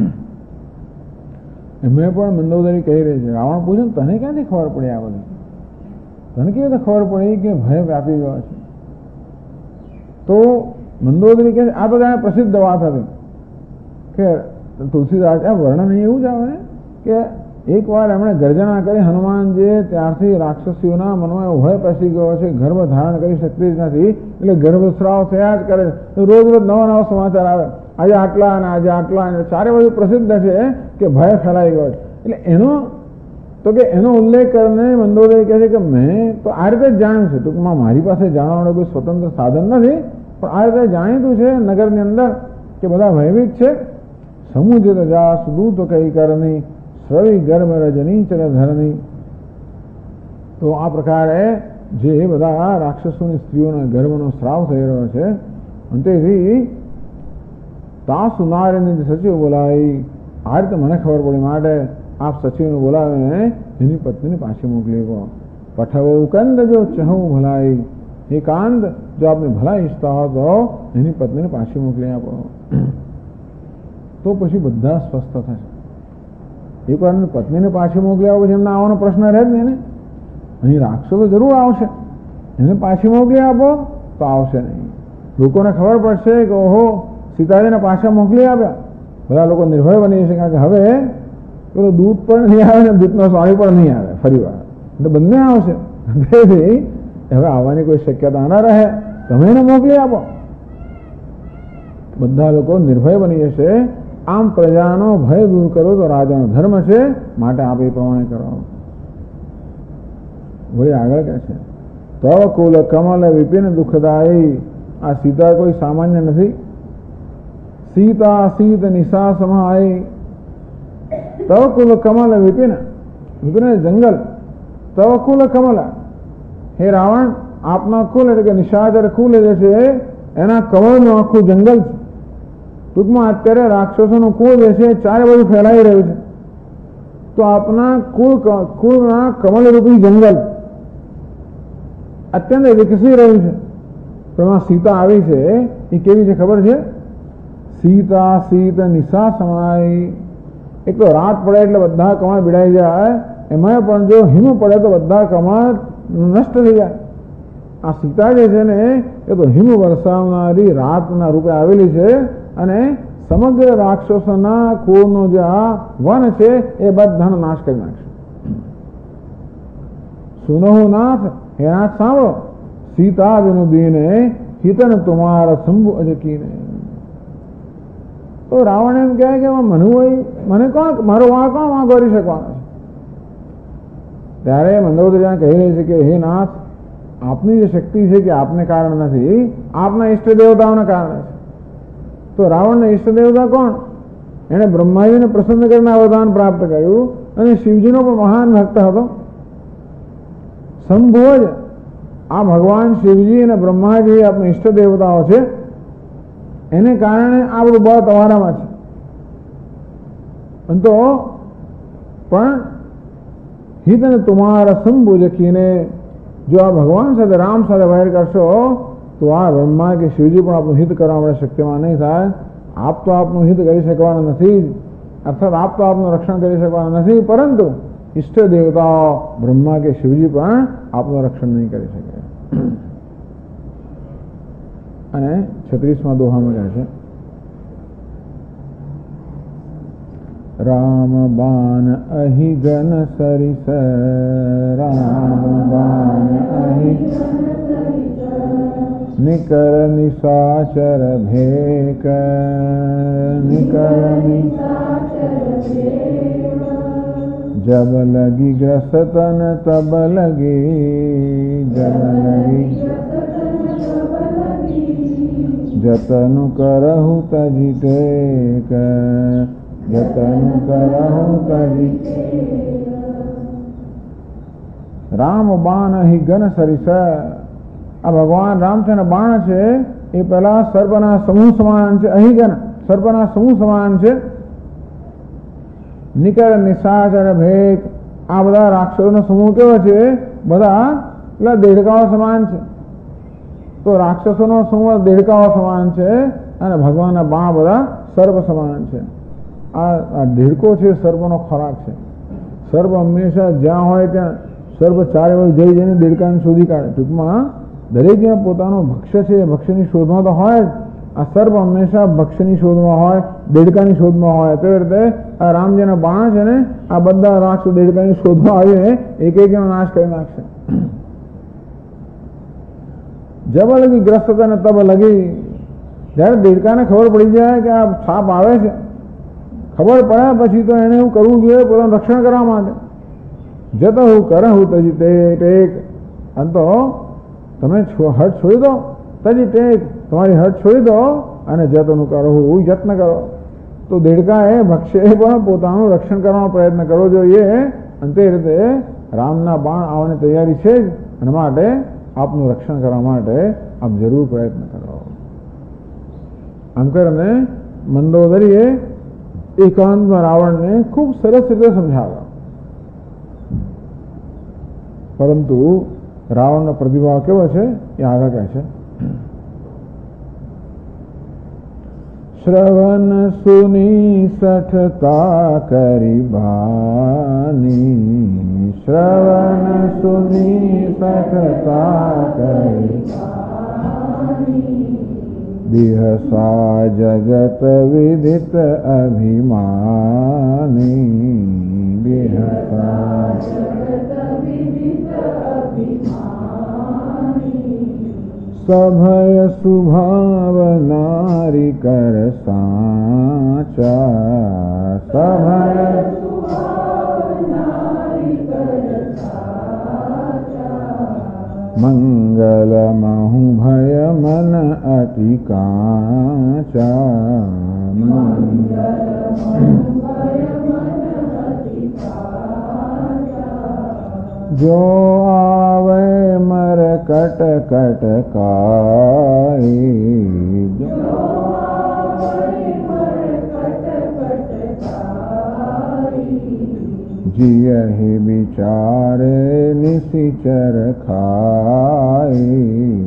એમને પણ મંદોદરી કહી રહી છે. રાવણ પૂછે તને ક્યાંથી ખબર પડી આ બધી? તને કેવી રીતે ખબર પડી કે ભય વ્યાપી ગયો છે? તો મંદોદરી કહે આ તો જાણે પ્રસિદ્ધ વાત હતી કે તુલસીદાસ આ વર્ણન એવું જ આવે કે એકવાર એમણે ગર્જના કરી હનુમાનજીએ, ત્યારથી રાક્ષસીઓના મનમાં એવો ભય પેસી ગયો છે, ગર્ભ ધારણ કરી શકતી જ નથી, એટલે ગર્ભસ્રાવ થયા જ કરે. રોજ રોજ નવા નવા સમાચાર આવે, આજે આટલા અને આજે આટલા, અને ચારે બાજુ પ્રસિદ્ધ છે કે ભય ફેલાઈ ગયો છે. એટલે એનો તો કે એનો ઉલ્લેખ કરીને મંદોદરી કહે છે કે મેં તો આ રીતે જ જાણ્યું છે. ટૂંકમાં મારી પાસે જાણવાનો કોઈ સ્વતંત્ર સાધન નથી, પણ આ રીતે જાણીતું છે નગરની અંદર કે બધા ભયભીત છે. સમુજિત જા સુદૂત કઈ કરની શ્રવી ગર્ભ રજની ચર ધરની. તો આ પ્રકારે જે બધા રાક્ષસોની સ્ત્રીઓના ગર્ભનો સ્રાવ થઈ રહ્યો છે, અંતેથી તા સુનારીની સચિવ બોલાવી. આ રીતે મને ખબર પડી માટે આપ સચિવને બોલાવીને એની પત્નીને પાછી મોકલી આપો. પઠવો કંદ જો ચહું ભલાઈ. એ કાંદ જો આપને ભલા ઈચ્છતા હો તો એની પત્નીને પાછી મોકલી આપો, તો પછી બધા સ્વસ્થ થશે. એકવાર પત્નીને પાછી મોકલી આવો પછી એમને આવવાનો પ્રશ્ન રહે જ નહીં ને. અહીં રાક્ષસો જરૂર આવશે, એને પાછી મોકલી આપો તો આવશે નહીં. લોકોને ખબર પડશે કે ઓહો સીતાજીને પાછા મોકલી આપ્યા. બધા લોકો નિર્ભય બની જશે, કારણ કે હવે પેલો દૂધ પણ નહીં આવે ને દૂધનો સ્વામી પણ નહીં આવે ફરી વાર, એટલે બંને આવશે. તેથી હવે આવવાની કોઈ શક્યતા ના રહે, તમે એને મોકલી આપો. બધા લોકો નિર્ભય બની જશે. આમ પ્રજાનો ભય દૂર કરો તો રાજાનો ધર્મ છે, માટે આપ એ પ્રમાણે કરો. વળી આગળ કહે છે તવ કુલ કમલ વિપિન દુઃખદાયી. આ સીતા કોઈ સામાન્ય નથી. સીતા સીત નિશા સમાય. તવ કુલ કમલ વિપિન, વિપિન જંગલ. તવ કુલ કમલ, હે રાવણ આપના કુલ એટલે કે નિશાચર કુલ જે છે એના કમળનું આખું જંગલ છે. ટૂંકમાં અત્યારે રાક્ષસોનું કુળ જે છે ચારે બાજુ ફેલાઈ રહ્યું છે. તો આપના કુળના કમલરૂપી જંગલ અત્યંત વિકસી રહ્યું છે. એમાં સીતા આવી છે એ કેવી છે ખબર છે? સીતા સીત નિશા સમાય. એક તો રાત પડે એટલે બધા કમળ ભીડાઈ જાય, એમાં પણ જો હિમ પડે તો બધા કમળ નષ્ટ થઈ જાય. આ સીતા જે છે ને એ તો હિમ વરસાવનારી રાતના રૂપે આવેલી છે, અને સમગ્ર રાક્ષસોના કુળનો જે આ વન છે એ બધાનો નાશ કરી નાખશે. સુનો નાથ, હે નાથ સાંભળો. સીતા વિનુદીને હિતન તુમારા શંભુ અજકીને. તો રાવણ એમ કહે કે મને કોણ, મારો વાંક કોણ વાંક કરી શકવાનો છે? ત્યારે મંદોદરી કહી રહી છે કે હે નાથ, આપની જે શક્તિ છે કે આપને કારણ નથી, આપના ઈષ્ટ દેવતાઓના કારણે છે. તો રાવણના ઈષ્ટ દેવતા કોણ? એને બ્રહ્માજીને પ્રસન્ન કરીને અવદાન પ્રાપ્ત કર્યું, અને શિવજીનો પણ મહાન ભક્ત હતો. શંભુ જ આ ભગવાન શિવજી અને બ્રહ્માજી આપણા ઈષ્ટ દેવતાઓ છે, એને કારણે આ બધું બળ તમારામાં છે. તો પણ હિત અને તુમારા શંભુ જખીને, જો આ ભગવાન સાથે રામ સાથે વૈર કરશો તો આ બ્રહ્મા કે શિવજી પણ આપણું હિત કરવા માટે શક્યમાં નહીં થાય. આપ તો આપનું હિત કરી શકવાના નથી, અર્થાત આપ તો આપનું રક્ષણ કરી શકવાના નથી, પરંતુ ઈષ્ટ દેવતાઓ બ્રહ્મા કે શિવજી પણ આપનું રક્ષણ નહીં કરી શકે. અને 36મા દોહામાં કહે છે રામ બાન અહી ગન સરિસ. રામ બાન અહી નિકર નિશાચર ભેક. નિકર જબ લગી ગ્રસતન તબ લગી. જબ લગી જતન કરહુ તજી ટેક. જતન કરહુ તજી. રામ બાણ અહી ગન સરિસ. આ ભગવાન રામ છે ને બાણ છે એ પેલા સર્પના સમૂહ સમાન છે. અહીં ગન સર્પના સમૂહ સમાન છે. નિકર નિશાચર ભેક. આ બધા રાક્ષસોનો સમૂહ કેવો છે? બધા પેલા દેડકાઓ સમાન છે. તો રાક્ષસોનો સમૂહ દેડકાઓ સમાન છે, અને ભગવાનના બાણ બધા સર્પ સમાન છે. આ દેડકો છે સર્પનો ખોરાક છે. સર્પ હંમેશા જ્યાં હોય ત્યાં સર્પ ચારે બાજુ જઈ જઈને દેડકાને શોધી કાઢે. ટૂંકમાં દરેક જ્યાં પોતાનો ભક્ષ્ય છે એ ભક્ષ્યની શોધમાં તો હોય જ. આ સર્પ હંમેશા ભક્ષ્યની શોધમાં હોય, દેડકાની શોધમાં હોય. તે રીતે આ રામજીના બાણ છે ને આ બધા રાક્ષસો દેડકાની શોધમાં આવીને એક એકનો નાશ કરી નાખશે. જબ લગી ગ્રસ્ત ને તબ લગી. જયારે દેડકાને ખબર પડી જાય કે આ સાપ આવે છે, ખબર પડ્યા પછી તો એને એવું કરવું જોઈએ પોતાનું રક્ષણ કરવા માટે. જતહુ કરહુ તજી ટેક, અને તો તમે હઠ છોડી દો, તજી ટેક તમારી હઠ છોડી દો, અને જતનું કરહુ યત્ન કરો. તો દેડકાએ ભક્ષ્યએ પણ પોતાનું રક્ષણ કરવાનો પ્રયત્ન કરવો જોઈએ, અને તે રીતે રામના બાણ આવવાની તૈયારી છે જ, અને માટે આપનું રક્ષણ કરવા માટે આપ જરૂર પ્રયત્ન કરો. આમ કરીને મંદોદરીએ એકાંતમાં રાવણને ખૂબ સરસ રીતે સમજાવ્યો, પરંતુ રાવણનો પ્રતિભાવ કેવો છે એ આગળ કહે છે. શ્રવણ સુની સઠતા કરી બાની, શ્રવણ સુની સઠતા કરી બિહસા જગત વિદિત અભિમાની, બિહસા સભય સુભાવ નારી કર સાચા, સભય મંગલ મહુ ભય મન અતિ કાચા, જો આવે મર કટ કટ કાઈ, जियहि विचारे निशिचर खाई,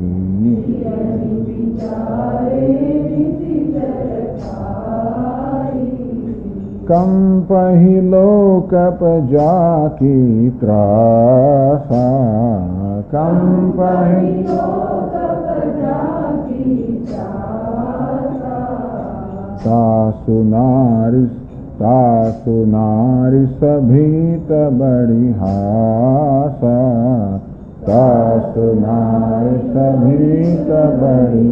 कंपहि लोकप जाकी त्रासा, कंपहि तासु नारी सभीत बड़ी हासा, तासु नारी सभीत बड़ी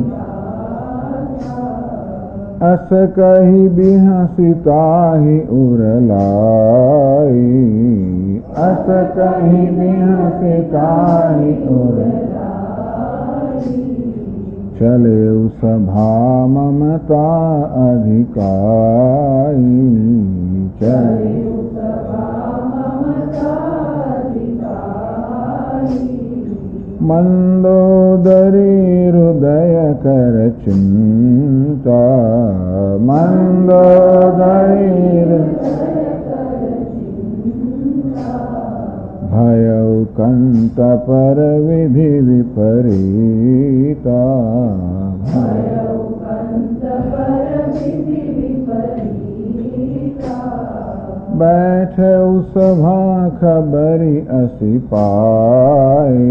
अस कही बिहसिताहि उरलाई, अस कही बिहसिताहि उरलाई, चले सभा ममता अधिकारी, चले मंदोदरी हृदय कर चिंता, मंदोदरी भयउ कंत पर विधि विपरीता, बैठे सभा खबरी असि पाई,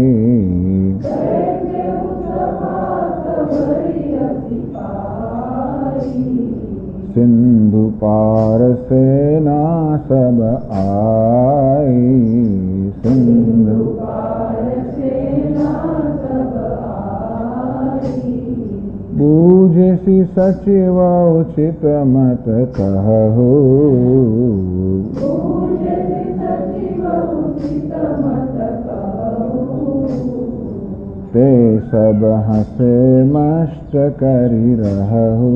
सिंधु पार सेना सब आई, सिंधु पार सेना सब आई, बूझसी सचिव उचित मत कहु, ते सब हसे मस्त करी रहु,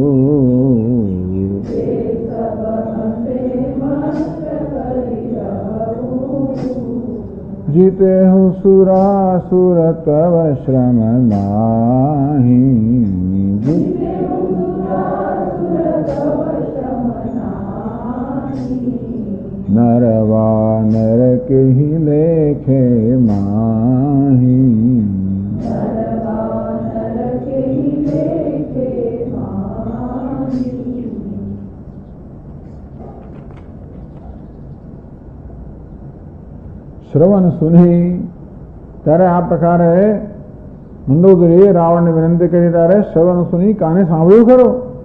जीते हु सुरासुर तव श्रम नाही, नरवा नर के ही लेखे माही, શ્રવણ સુની ત્યારે આ પ્રકારે મંદોદરીએ રાવણને વિનંતી કરી, ત્યારે શ્રવણ સુની કાને સાંભળ્યું ખરો.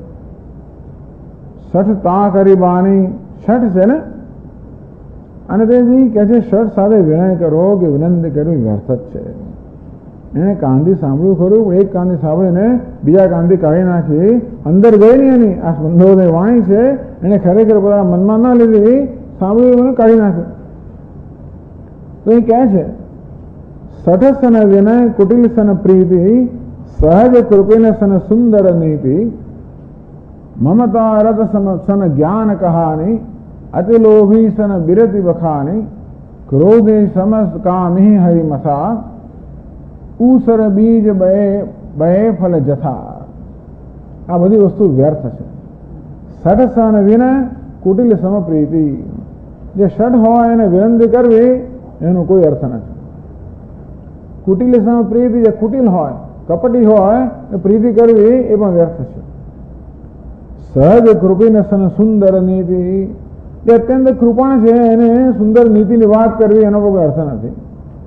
શઠ તા કરી બાની, શઠ છે ને, અને તેથી કહે છે શઠ સાથે વિનય કરો કે વિનંતી કરવી વ્યર્થ જ છે. એને કાંદી સાંભળ્યું ખરું, એક કાંદી સાંભળીને બીજા કાંદી કાઢી નાખી, અંદર ગઈ નહીં એની આ મંદોદરી વાણી છે, એને ખરેખર પોતાના મનમાં ના લીધી, સાંભળ્યું કાઢી નાખ્યું. તો એ કહે છે સઠ સન વિનય કુટિલ સન પ્રીતિ સહજ કૃપિન સન સુંદર નીતિ મમતા રત સન જ્ઞાન કહાની અતિ લોભી સન બિરતિ બખાની ક્રોધી સમસ કામી હરિમથા ઉસર બીજ બે ફલ જથા. આ બધી વસ્તુ વ્યર્થ છે. સઠ સન વિનય કુટિલ સમ પ્રીતિ. જે ષડ હોય એને વિનંતી કરવી એનો કોઈ અર્થ નથી. કુટિલ સમ પ્રીતિ, જે કુટિલ હોય કપટી હોય એ પ્રીતિ કરવી એ પણ વ્યર્થ છે. સહજ કૃપિન સન સુંદર નીતિ. જે અત્યંત કૃપણ છે એને સુંદર નીતિની વાત કરવી એનો કોઈ અર્થ નથી.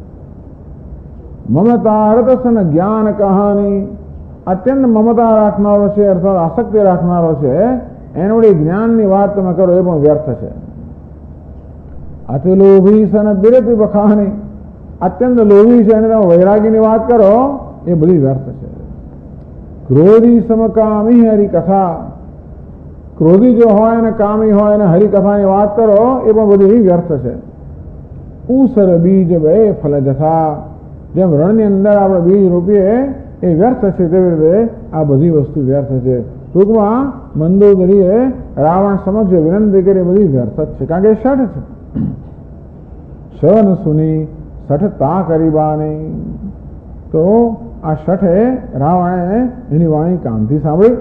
મમતા રત સન જ્ઞાન કહાની. અત્યંત મમતા રાખનારો છે અર્થાત આસક્તિ રાખનારો છે એનો વળી જ્ઞાનની વાત તમે કરો એ પણ વ્યર્થ છે. અતિ લોભી સન બિરતિ બખાની. અત્યંત લોભી છે અને તમે વૈરાગીની વાત કરો એ બધી વ્યર્થ છે. ક્રોધી સમકામી હરિકથા. ક્રોધી જો હોય અને કામી હોય અને હરિકથાની વાત કરો એ પણ બધી વ્યર્થ છે. ઉસર બીજ બે ફલ જથા. જેમ રણની અંદર આપણે બીજ રોપીએ એ વ્યર્થ છે તેવી રીતે આ બધી વસ્તુ વ્યર્થ છે. ટૂંકમાં મંદોદરીએ રાવણ સમક્ષ વિનંતી કરી બધી વ્યર્થ જ છે, કારણ કે ષઠ છે. શન સુની સઠ તા કરીબાની. તો આ ષઠે રાવણે એની વાણી કાનથી સાંભળી.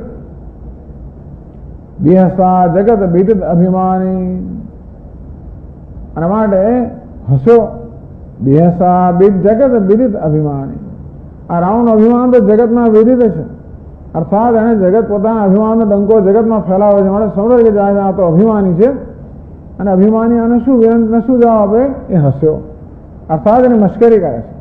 બિહસા જગત બીડિત અભિમાની. અને માટે હસ્યો. બિહસા બીજ જગત બીડિત અભિમાની. આ રાવણનું અભિમાન તો જગતમાં વિદિત છે. અર્થાત એને જગત પોતાના અભિમાનનો ડંકો જગતમાં ફેલાવે છે. માટે સમજો કે જાય આ તો અભિમાની છે અને અભિમાની આને શું વિનંતી શું જવાબ આપે એ હસ્યો. અર્થાત એની મશ્કરી કરે છે.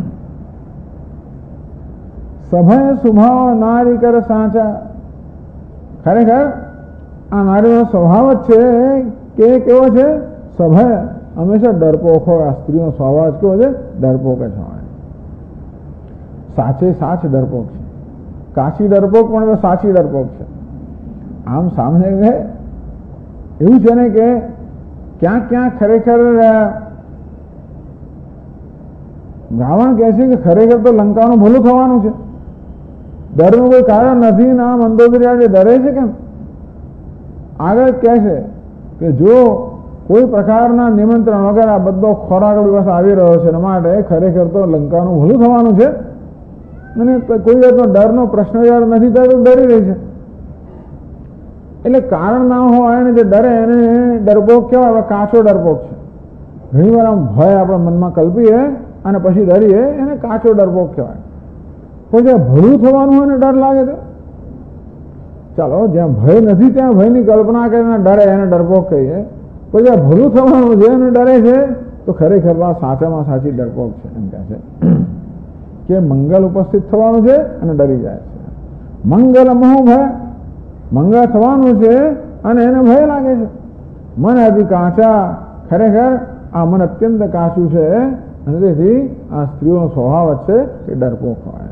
સભય સ્વભાવ નારી કર સાચા. ખરેખર આ નારીનો સ્વભાવ જ છે કે કેવો છે? સભય, હંમેશા ડરપોક હોય. આ સ્ત્રીનો સ્વભાવ જ કેવો છે? ડરપોક જ હોય. સાચે સાચ ડરપોક છે. કાચી ડરપોક પણ સાચી ડરપોક છે. આમ સામે એવું છે ને કે ક્યાંક ક્યાંક ખરેખર રાવણ કહે છે કે ખરેખર તો લંકાનું ભલું થવાનું છે. ડરનું કોઈ કારણ નથી ને આ મંદોદરી આજે ડરે છે કેમ? આગળ કહે છે કે જો કોઈ પ્રકારના નિમંત્રણ વગર આ બધો ખોરાક દિવસ આવી રહ્યો છે માટે ખરેખર તો લંકાનું ભલું થવાનું છે અને કોઈ જાતનો ડરનો પ્રશ્ન નથી થતો, ડરી રહી છે. એટલે કારણ ના હોય અને જે ડરે એને ડરપોક કહેવાય. કાચો ડરપોક છે. ઘણી વાર આમ ભય આપણા મનમાં કલ્પીએ અને પછી ડરીએ એને કાચો ડરપોક કહેવાય. પણ જ્યાં ભલું થવાનું હોય ને ડર લાગે તો ચાલો, જ્યાં ભય નથી ત્યાં ભયની કલ્પના કરીને ડરે એને ડરપોક કહીએ. પણ જ્યાં ભલું થવાનું છે અને ડરે છે તો ખરેખર સાચામાં સાચી ડરપોક છે. એમ કહે છે કે મંગલ ઉપસ્થિત થવાનું છે અને ડરી જાય છે. મંગલ મોહ ભય. મંગળ થવાનું છે અને એને ભય લાગે છે. મન અતિ કાચા. ખરેખર આ મન અત્યંત કાચું છે અને તેથી આ સ્ત્રીઓનો સ્વભાવ જ છે કે ડરપોક હોય.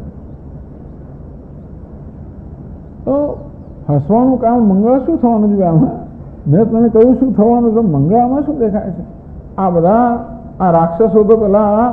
તો હસવાનું કામ મંગળ શું થવાનું છે આમાં? મેં તને કહ્યું શું થવાનું તો મંગળામાં શું દેખાય છે? આ બધા આ રાક્ષસો તો પેલા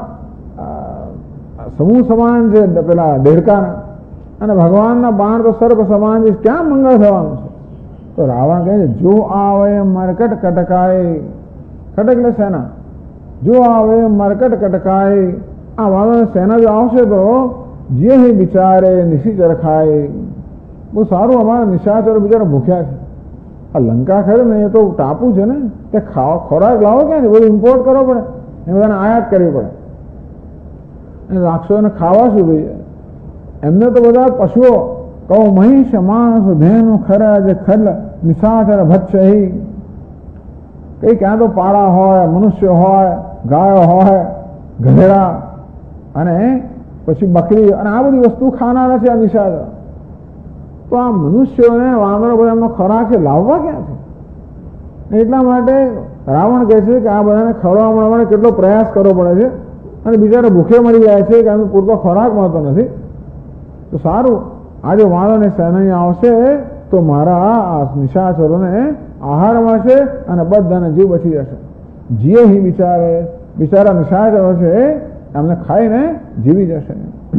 સમૂહ સમાન છે, પેલા દેડકાના, અને ભગવાનના બાણ તો સર્પ સમાન છે. ક્યાં મંગળ થવાનું છે? તો રાવણ કહે છે જો આવે મરકટ કટકાય. કટક એટલે સેના. જો આવે મરકટ કટકાય. આ વાળા સેના જો આવશે તો જે બિચારે નિશિચર ખાય. બહુ સારું, અમારા નિશાચરો બિચારા ભૂખ્યા છે. આ લંકા ખરે ને એ તો ટાપુ છે ને, તે ખોરાક લાવો ક્યાં છે? બધું ઇમ્પોર્ટ કરવો પડે, એ બધાને આયાત કરવી પડે. રાક્ષસોને ખાવા શું જોઈએ? એમને તો બધા પશુઓ કહું મહીશ માણસ ધેનું ખરા જે ખલ નિશાચર ભક્ષહી. કઈ ક્યાં તો પાડા હોય, મનુષ્ય હોય, ગાયો હોય, ગધેડા અને પછી બકરી અને આ બધી વસ્તુ ખાનારા છે આ નિશાચર. તો આ મનુષ્યોને વાંદરો બધા એમનો ખોરાક છે લાવવા ક્યાં છે? એટલા માટે રાવણ કહે છે કે આ બધાને ખવડાવવા માટે કેટલો પ્રયાસ કરવો પડે છે અને બિચારા ભૂખે મરી જાય છે કે આનો પૂરતો ખોરાક મળતો નથી. તો સારું, આજે વાંદરાની સેના આવશે તો મારા આ નિશાચરોને આહાર મળશે અને બધાને જીવ બચી જશે. જીએ હી બિચારે બિચારા નિશાચરો છે એમને ખાઈને જીવી જશે.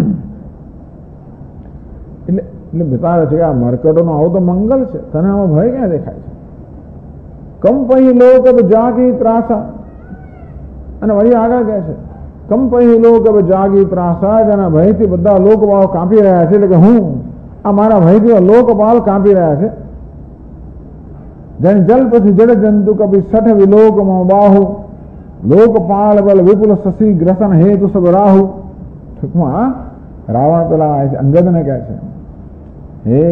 એટલે બતાવે છે કે આ મરકટોનો આવો તો મંગલ છે, તને આમાં ભય ક્યાં દેખાય છે? કંપહી લોક અબ જાગી ત્રાસા, અને વળી આગળ કહે છે કંપહી લોક અબ જાગી ત્રાસા, જેના ભયથી બધા લોકપાલ કાંપી રહ્યા છે. એટલે કે હું આ મારા ભયથી લોકપાલ કાંપી રહ્યા છે. જેને જલ પછી જડ જંતુ કભી સઠ વિલોકમાં બાહુ, લોકપાલ બલ વિપુલ શશી ગ્રસન હેતુ સબ રાહુ. ટૂંકમાં રાવણ પેલા અંગદને કહે છે, હે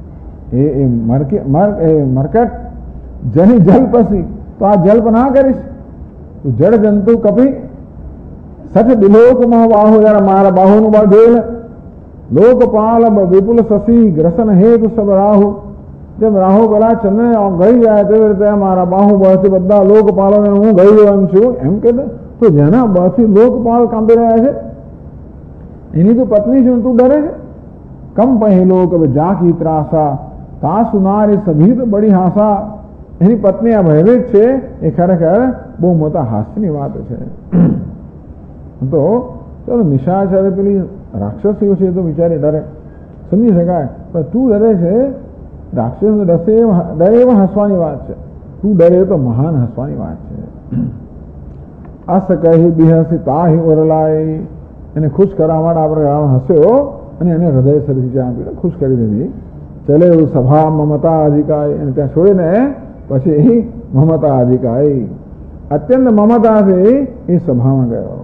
મરકટ, જેની જલ પછી તો આ જલ્પ ના કરીશ, તું જડ જંતુ કપી સઠ વિલોકમાં બાહુ, જરા મારા બાહુનું બળ જોઈ લે. લોકપાલ વિપુલ શશી ગ્રસન હેતુ સબ રાહુ, જેમ રાહુ પેલા ચંદ્ર ગઈ જાય તેવી રીતે મારા બાહુ બળથી બધા લોકપાલોને હું ગઈ એમ છું એમ કે તો જેના બળથી લોકપાલ કાંપી રહ્યા છે એની તો પત્ની છું, તું ડરે છે? કંપહી લોક જાકી ત્રાસા, તા સુનારી સભી બડી હાસા. એની પત્ની આ ભયભીત છે એ ખરેખર બહુ મોટા હાસ્યની વાત છે. તો ચલો નિશાચર પેલી રાક્ષસીઓ છે તો બિચારી ડરે, સમજી શકાય, પણ તું ડરે છે, રાક્ષસ ડરે એવા હસવાની વાત છે, તું ડરે તો મહાન હસવાની વાત છે. અસ કહી બિહસી તાહી ઓરલાય, એને ખુશ કરવા માટે આપણે રાવણ હસ્યો અને એને હૃદય સરસી આપીને ખુશ કરી દીધી. ચલે એવું સભા મમતા અધિકાય, એને ત્યાં છોડીને પછી મમતા અધિકાય, અત્યંત મમતાથી એ સભામાં ગયો.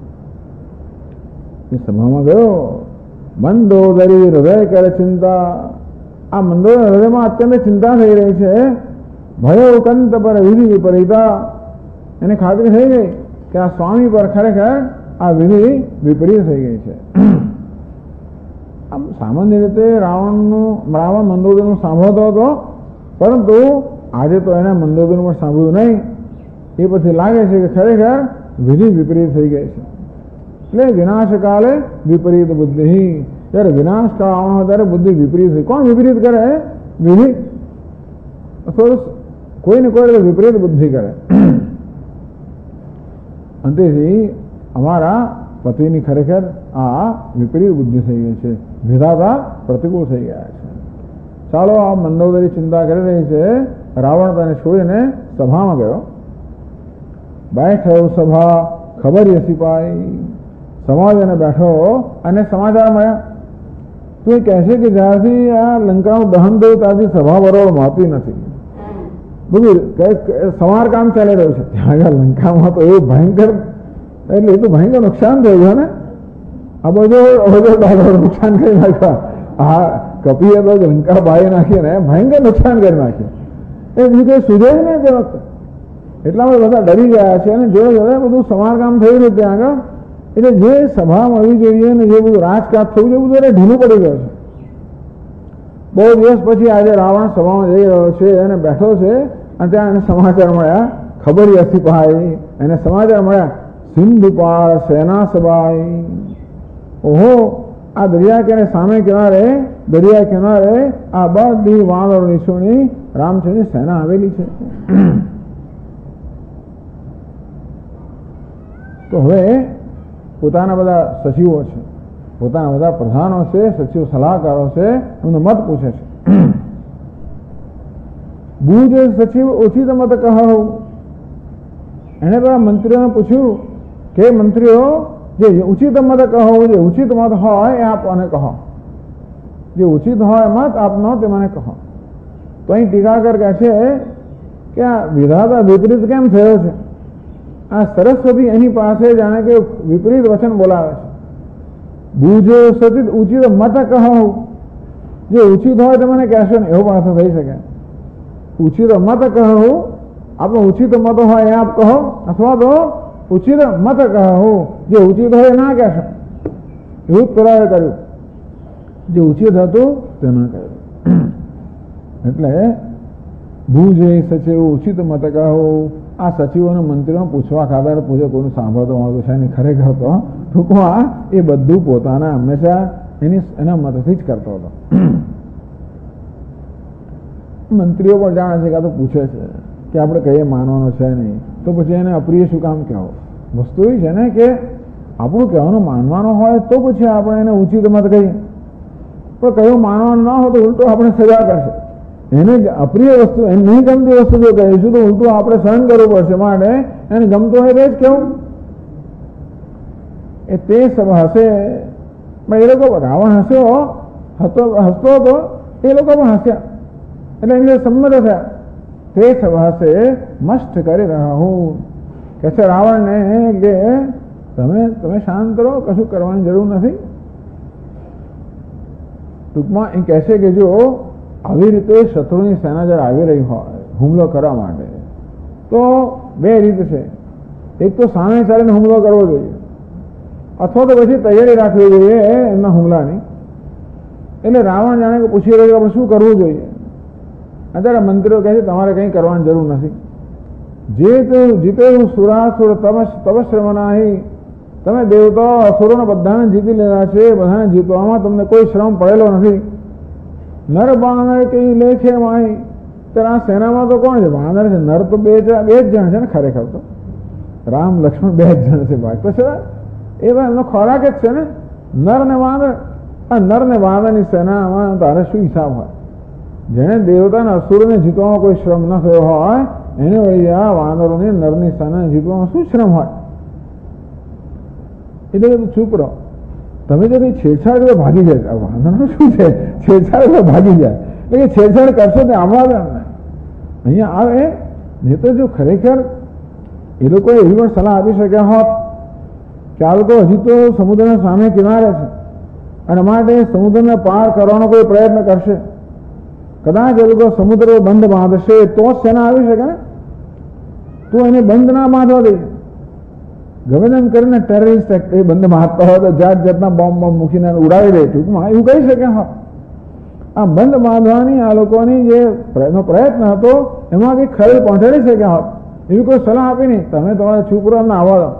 એ સભામાં ગયો. મંદોદરી હૃદય કરે ચિંતા, આ મંદોદર હૃદયમાં અત્યંત ચિંતા થઈ રહી છે. ભયો કંત પર વિધિ વિપરીતા, એને ખાતરી થઈ ગઈ કે આ સ્વામી પર ખરેખર આ વિધિ વિપરીત થઈ ગઈ છે. આમ સામાન્ય રીતે રાવણ મંદોદરનું સાંભળતો હતો, પરંતુ આજે તો એને મંદોદરનું પણ સાંભળ્યું નહીં. એ પછી લાગે છે કે ખરેખર વિધિ વિપરીત થઈ ગઈ છે. એટલે વિનાશ કાલે વિપરીત બુદ્ધિ, ત્યારે વિનાશ કાળ આવવાનો ત્યારે બુદ્ધિ વિપરીત થઈ. કોણ વિપરીત કરે? વિધિ. કોઈને કોઈ વિપરીત બુદ્ધિ કરે. અંતેથી અમારા પતિની ખરેખર આ વિપરીત બુદ્ધિ થઈ ગઈ છે, વિધાતા પ્રતિકૂળ થઈ ગયા છે. ચાલો આ મંદોદરી ચિંતા કરી રહી છે. રાવણ તેને છોડીને સભામાં ગયો. બેઠો સભા ખબર સિપાઈ, સમાજ એને બેઠો અને સમાચાર મળ્યા. તો એ કહે છે કે જ્યારથી આ લંકાનું દહન થયું ત્યારથી સભા બરોબર મળતી નથી. બધું સમાર કામ ચાલી રહ્યું છે ત્યાં આગળ લંકામાં. તો એવું ભયંકર, એટલે એ તો ભયંકર નુકસાન થઈ ગયું ને. આ બધું નુકસાન કરી નાખ્યા. આ કપીએ તો લંકા બાળી નાખીને ભયંકર નુકસાન કરી નાખ્યું. એ બીજું કઈ સુધે જ નહીં તે વખતે. એટલામાં બધા ડરી ગયા છે અને જોડે જોડે બધું સમારકામ થઈ રહ્યું ત્યાં આગળ. એટલે જે સભા મળવી જોઈએ ને જે બધું રાજકાજ થવું જોઈએ બધું એને ઢીલું પડી ગયું છે. બહુ દિવસ પછી આજે રાવણ સભામાં જઈ રહ્યો છે અને બેઠો છે અને ત્યાં એને સમાચાર મળ્યા. ખબર સિપાઈ, એને સમાચાર મળ્યા સિંધુ પાર સેના સભાઈ. ઓહો, આ દરિયા સામે કિનારે દરિયા કિનારે આ બધી વાનર નિશોની રામચંદ્રની સેના આવેલી છે. તો હવે પોતાના બધા સચિવો છે, પોતાના બધા પ્રધાનો છે, સચિવ સલાહકારો છે, એમનો મત પૂછે છે. બુજ સચિવ ઉચિત મત કહો. એને બધા મંત્રીઓને પૂછ્યું કે મંત્રીઓ જે ઉચિત મત કહો, જે ઉચિત મત હોય એ આપ મને કહો, જે ઉચિત હોય મત આપનો તે મને કહો. તો અહીં ટીકાકર કહે છે કે આ વિધાતા વિપરીત કેમ થયો છે? આ સરસ્વતી એની પાસે જાણે કે વિપરીત વચન બોલાવે છે. બુજ સચિત ઉચિત મત કહો, જે ઉચિત હોય તો મને કહેશો ને, એવો પાછો થઈ શકે. ઉચિત મત કહો, આપણો ઉચિત મત હોય એ આપ કહો, અથવા તો ઉચિત મત કહો, જે ઉચિત હોય એ ના કહેશો. એવું જ પેલાએ કર્યું, જે ઉચિત હતું તે ના કર્યું. એટલે ભુજ સચિવ ઉચિત મત કહો. આ સચિવોને મંત્રીઓ પૂછવા ખાતર પૂછે, કોઈનું સાંભળતો મળતું છે નહીં. ખરેખર તો ટૂંકમાં એ બધું પોતાના હંમેશા એના મતથી જ કરતો હતો. મંત્રીઓ પણ જાણે છે કે આ તો પૂછે છે કે આપણે કહીએ માનવાનો છે નહીં, તો પછી એને અપ્રિય શું કામ કહેવો? વસ્તુ એવી છે ને કે આપણું કહેવાનું માનવાનું હોય તો પછી આપણે એને ઉચિત મત કહીએ, પણ કયું માનવાનું ના હોય તો ઉલટું આપણે સજા કરશે. એને અપ્રિય વસ્તુ, એને નહીં ગમતી વસ્તુ જો કહીશું તો ઉલટું આપણે સહન કરવું પડશે. માટે એને ગમતું હોય તો જ કેવું. એ તે સબ હશે, પણ એ લોકો રાવણ હસ્યો હસતો હતો, એ લોકો પણ હસ્યા એટલે એમને સંમત થયા. તે સબ હશે મસ્ત કરી રહ્યા હું, કે છે રાવણને કે તમે શાંત રહો, કશું કરવાની જરૂર નથી. ટૂંકમાં એ કહેશે કે જો આવી રીતે શત્રુની સેના જ્યારે આવી રહી હોય હુમલો કરવા માટે તો બે રીત છે. એક તો સામે ચાલીને હુમલો કરવો જોઈએ, અથવા તો પછી તૈયારી રાખવી જોઈએ એમના હુમલાની. એટલે રાવણ જાણે કે પૂછી રહ્યો કે આપણે શું કરવું જોઈએ. અત્યારે મંત્રીઓ કહે છે તમારે કંઈ કરવાની જરૂર નથી. જે તો જીતે સુરાસુર તપશ્રમનાહી, તમે દેવતાઓ અસુરોને બધાને જીતી લેવા છે, બધાને જીતવામાં તમને કોઈ શ્રમ પડેલો નથી. નર બાનર કઈ લે છે માહી, ત્યારે આ સેનામાં તો કોણ છે? વાનર છે. નર તો બે જ જણ છે ને, ખરેખર તો રામ લક્ષ્મણ બે જ જણ છે. બાકી તો છે એ એમનો ખોરાક જ છે ને, નર ને વાનર. આ નર ને વાનરની સેનામાં તારે શું હિસાબ હોય? જેને દેવતાને અસુરોને જીતવામાં કોઈ શ્રમ ન થયો હોય એને વળી આ વાનરોની નરની સેનાને જીતવામાં શું શ્રમ હોય? એટલે બધું ચૂપ રહો. તમે જો કંઈ છેડછાડ તો ભાગી જાય. વાંધો શું છે, છેડછાડ તો ભાગી જાય. એટલે કે છેડછાડ કરશો તે આમાં આવે અમને અહીંયા આવે. નહીં તો જો ખરેખર એ લોકોએ એવી પણ સલાહ આપી શક્યા હોત કે આ લોકો હજી તો સમુદ્રના સામે કિનારે છે અને માટે સમુદ્રને પાર કરવાનો કોઈ પ્રયત્ન કરશે. કદાચ એ લોકો સમુદ્ર બંધ બાંધશે તો જ સેના આવી શકે ને. તો એને બંધ ના બાંધવા દે. ગમે તેમ કરીને ટેરરિસ્ટ એ બંધ બાંધતા હોય તો જાત જાતના બોમ્બ મૂકીને ઉડાવી દે. ટૂંકમાં એવું કહી શકે. હા, આ બંધ બાંધવાની આ લોકોની જે પ્રયત્ન હતો એમાં કંઈક ખલેલ પહોંચાડી શક્યા હોત. એવી કોઈ સલાહ આપી નહીં. તમે તમારા છોકરો ના આવવા દો.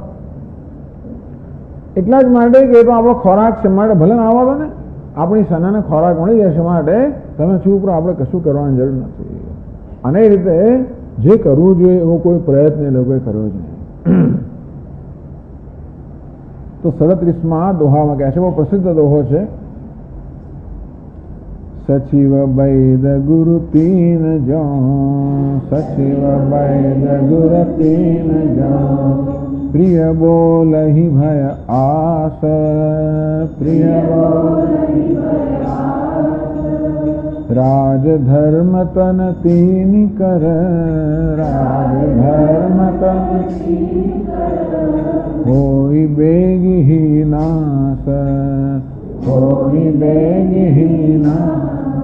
એટલા જ માટે કે તો આપણો ખોરાક છે, માટે ભલે ના આવવા દો ને, આપણી સેનાને ખોરાક મળી જશે. માટે તમે ચૂપ રહો, આપણે કશું કરવાની જરૂર નથી. અને એ રીતે જે કરવું જોઈએ એવો કોઈ પ્રયત્ન એ લોકોએ કર્યો જ નહીં. તો 37માં દોહામાં કહે છે, બહુ પ્રસિદ્ધ દોહો છે. સચિવ વૈદ ગુરુ તીન જો, સચિવ વૈદ ગુરુ તીન જો, પ્રિય બોલહી ભય આસ, પ્રિય રાજ ધર્મ તન તીન કર, રાજ ધર્મ તન કોઈ બેગી નાસ, કોઈ બેગી નાસ.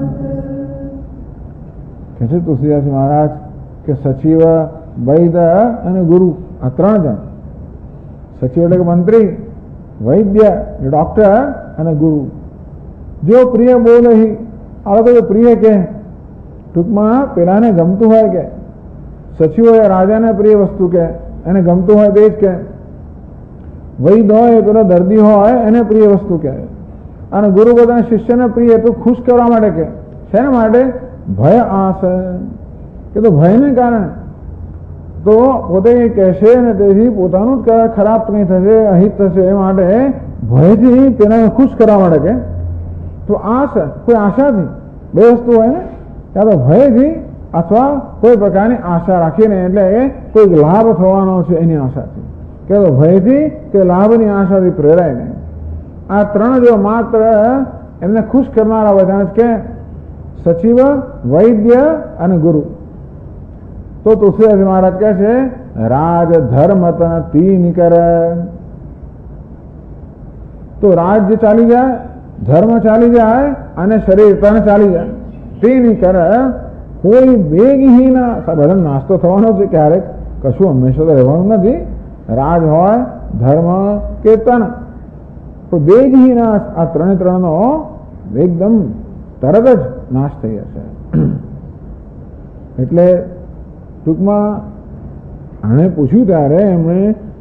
કહે છે તુલસીદાસ મહારાજ કે સચિવ, વૈદ અને ગુરુ આ ત્રણ જણ. સચિવ એટલે કે મંત્રી, વૈદ્ય ડોક્ટર અને ગુરુ. જો પ્રિય બોલહી, આ લોકો જો પ્રિય કે ટૂંકમાં પેલાને ગમતું હોય કે સચિવ હોય રાજાને પ્રિય વસ્તુ કે એને ગમતું હોય તે જ કે. વૈદ હોય પેલો દર્દી હોય એને પ્રિય વસ્તુ કહે. અને ગુરુ પોતાના શિષ્યને પ્રિય તો ખુશ કરવા માટે કે. શેના માટે? ભય આસ, કે તો ભયને કારણે તો પોતે કહેશે અને તેથી પોતાનું જ ખરાબ કંઈ થશે, અહિત થશે. એ માટે ભયથી તેના ખુશ કરવા માટે કે. તો આસ કોઈ આશાથી, બે વસ્તુ હોય ને, ત્યાં તો ભયથી અથવા કોઈ પ્રકારની આશા રાખીને, એટલે એ કોઈ લાભ થવાનો છે એની આશાથી, કે તો ભયથી કે લાભની આશાથી પ્રેરાય નહીં. આ ત્રણ જો માત્ર એમને ખુશ કરનારા બધા કે સચિવ, વૈદ્ય અને ગુરુ. તો તુલસીદાસ મહારાજ કહે છે રાજ ધર્મ તન તીન કર. તો રાજ્ય ચાલી જાય, ધર્મ ચાલી જાય અને શરીર તન ચાલી જાય. તીન કર કોઈ વેગહીન. બધા નાસ્તો થવાનો છે ક્યારેક, કશું હંમેશા તો રહેવાનું નથી. રાજ હોય, ધર્મ કે તન, તો વેગહીન આ ત્રણે ત્રણનો એકદમ તરત જ નાશ થઈ જશે. એટલે ટૂંકમાં આણે પૂછ્યું ત્યારે એમણે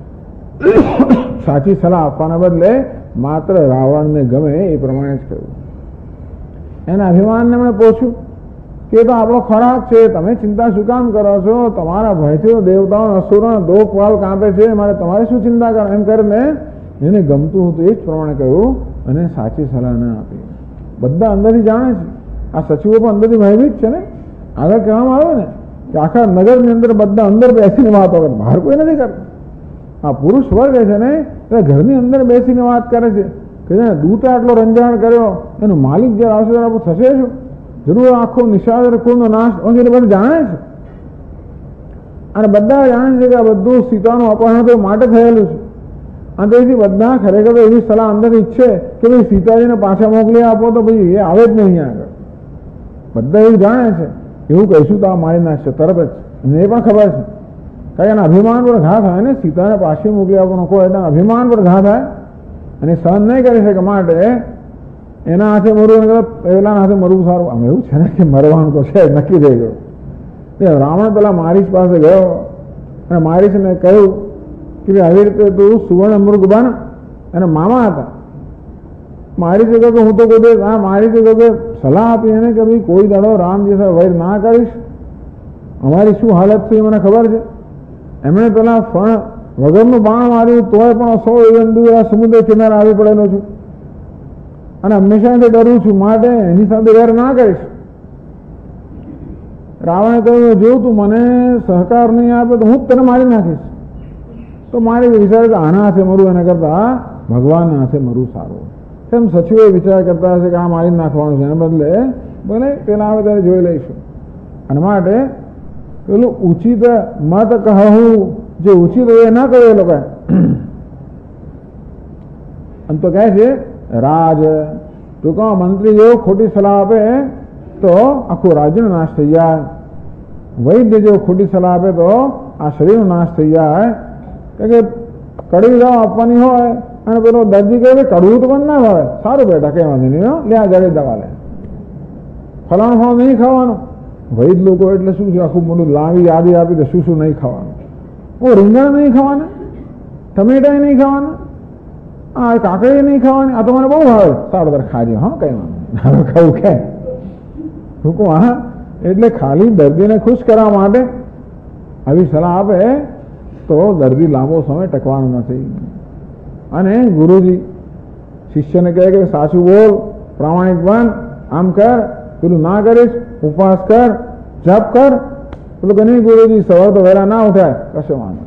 સાચી સલાહ આપવાના બદલે માત્ર રાવણને ગમે એ પ્રમાણે જ કહ્યું. એના અભિમાનને એમણે પૂછ્યું કે તો આપણો ખોરાક છે, તમે ચિંતા શું કામ કરો છો? તમારા ભયથી દેવતાઓ અસુરો દોકવાલ કાપે છે, મારે તમારે શું ચિંતા કરો? એમ કરીને એને ગમતું હતું એ જ પ્રમાણે કહ્યું અને સાચી સલાહ ના આપી. બધા અંદરથી જાણે છે, આ સચિવો પણ અંદરથી ભયભીત છે ને. આગળ કહેવામાં આવે ને કે આખા નગરની અંદર બધા અંદર બેસીને વાતો કરે, બહાર કોઈ નથી કરતા. આ પુરુષ વર્ગ છે ને એ ઘરની અંદર બેસીને વાત કરે છે કે દૂતે આટલો રંજાણ કર્યો, એનો માલિક જયારે આવશે ત્યારે આપણું થશે શું? જરૂર આખો નિશાળ કુળનો નાશ વગેરે બધા જાણે છે. અને બધા જાણે છે કે આ બધું સીતાનું અપહરણ તો માટે થયેલું છે. અને તેથી બધા ખરેખર એવી સલાહ અંદર ઈચ્છે કે ભાઈ સીતાજીને પાછા મોકલી આપો તો ભાઈ એ આવે જ નહીં અહીંયા આગળ. બધા એવું જાણે છે, એવું કહીશું તો આ મારી નાખશે તરત જ. એમને એ પણ ખબર છે કારણ કે અભિમાન પર ઘા થાય ને, સીતાને પાછી મોકલી આપવાનો કોઈ એટલે અભિમાન પર ઘા થાય અને સહન નહીં કરી શકે. માટે એના હાથે મરવું પેલા હાથે મરવું સારું. આમ એવું છે ને કે મરવાનું તો છે નક્કી થઈ ગયું. રાવણ પેલા મારીશ પાસે ગયો અને મારીશને કહ્યું કે આવી રીતે તું સુવર્ણ મૃગ બન. અને મામા હતા. મારીશે કહ્યું કે હું તો કોઈ આ મારીશે કહ્યું કે સલાહ આપી એને કે ભાઈ કોઈ દાડો રામજી સાથે વૈર ના કરીશ, અમારી શું હાલત થઈ મને ખબર છે. એમણે પેલા ફણ વગરનું બાણ માર્યું તોય પણ 100 દૂર આ સમુદ્ર કિનારે આવી પડેલો છું અને હંમેશાથી ડરું છું, માટે એની સાથે વેર ના કરીશ. રાવણે કહ્યું જો તું મને સહકાર નહીં આપે તો હું જ તને મારી નાખીશ. તો મારે વિચાર કે આના હાથે મરવું એના કરતા ભગવાનના હાથે મરવું સારું. તેમ સચિવો વિચાર કરતા હશે કે આ મારી નાખવાનું છે, એને બદલે ભલે પેલા આવે ત્યારે જોઈ લઈશું. અને માટે પેલું ઉચિત મત કહું, જે ઉચિત હોય એ ના કહ્યું એ લોકો. અને તો કહે છે રાજ ટૂંકમાં મંત્રી જેવો ખોટી સલાહ આપે તો આખું રાજ્યનો નાશ થઈ જાય. વૈદ્ય જેવો ખોટી સલાહ આપે તો આ શરીરનો નાશ થઈ જાય. કારણ કે કડવી દવા આપવાની હોય અને પેલો દર્દી કહે કડવું તો પણ ના ભાવે, સારું બેટા કઈ વાંધો નહીં, લે આ જડી દવા લે, ફલાણું ફળ નહીં ખાવાનું. વૈદ લોકો એટલે શું છે, આખું મોટું લાવી યાદી આપી તો શું શું નહીં ખાવાનું. રીંગણ નહીં ખાવાના, ટમેટા નહીં ખાવાના, આ કાકડી નહીં ખાવાની, આ તો મને બહુ ભાવે, સારું તારે ખાજો, હા કઈ વાંધો ખાવું કે ટૂંકું. હા એટલે ખાલી દર્દીને ખુશ કરવા માટે આવી સલાહ આપે તો દર્દી લાંબો સમય ટકવાનો નથી. અને ગુરુજી શિષ્યને કહે કે સાચું બોલ, પ્રામાણિક બન, આમ કર, પેલું ના કરીશ, ઉપવાસ કર, જપ કર. પેલું કે નહીં ગુરુજી સવાર તો વહેલા ના ઉઠાય, કશો વાંધો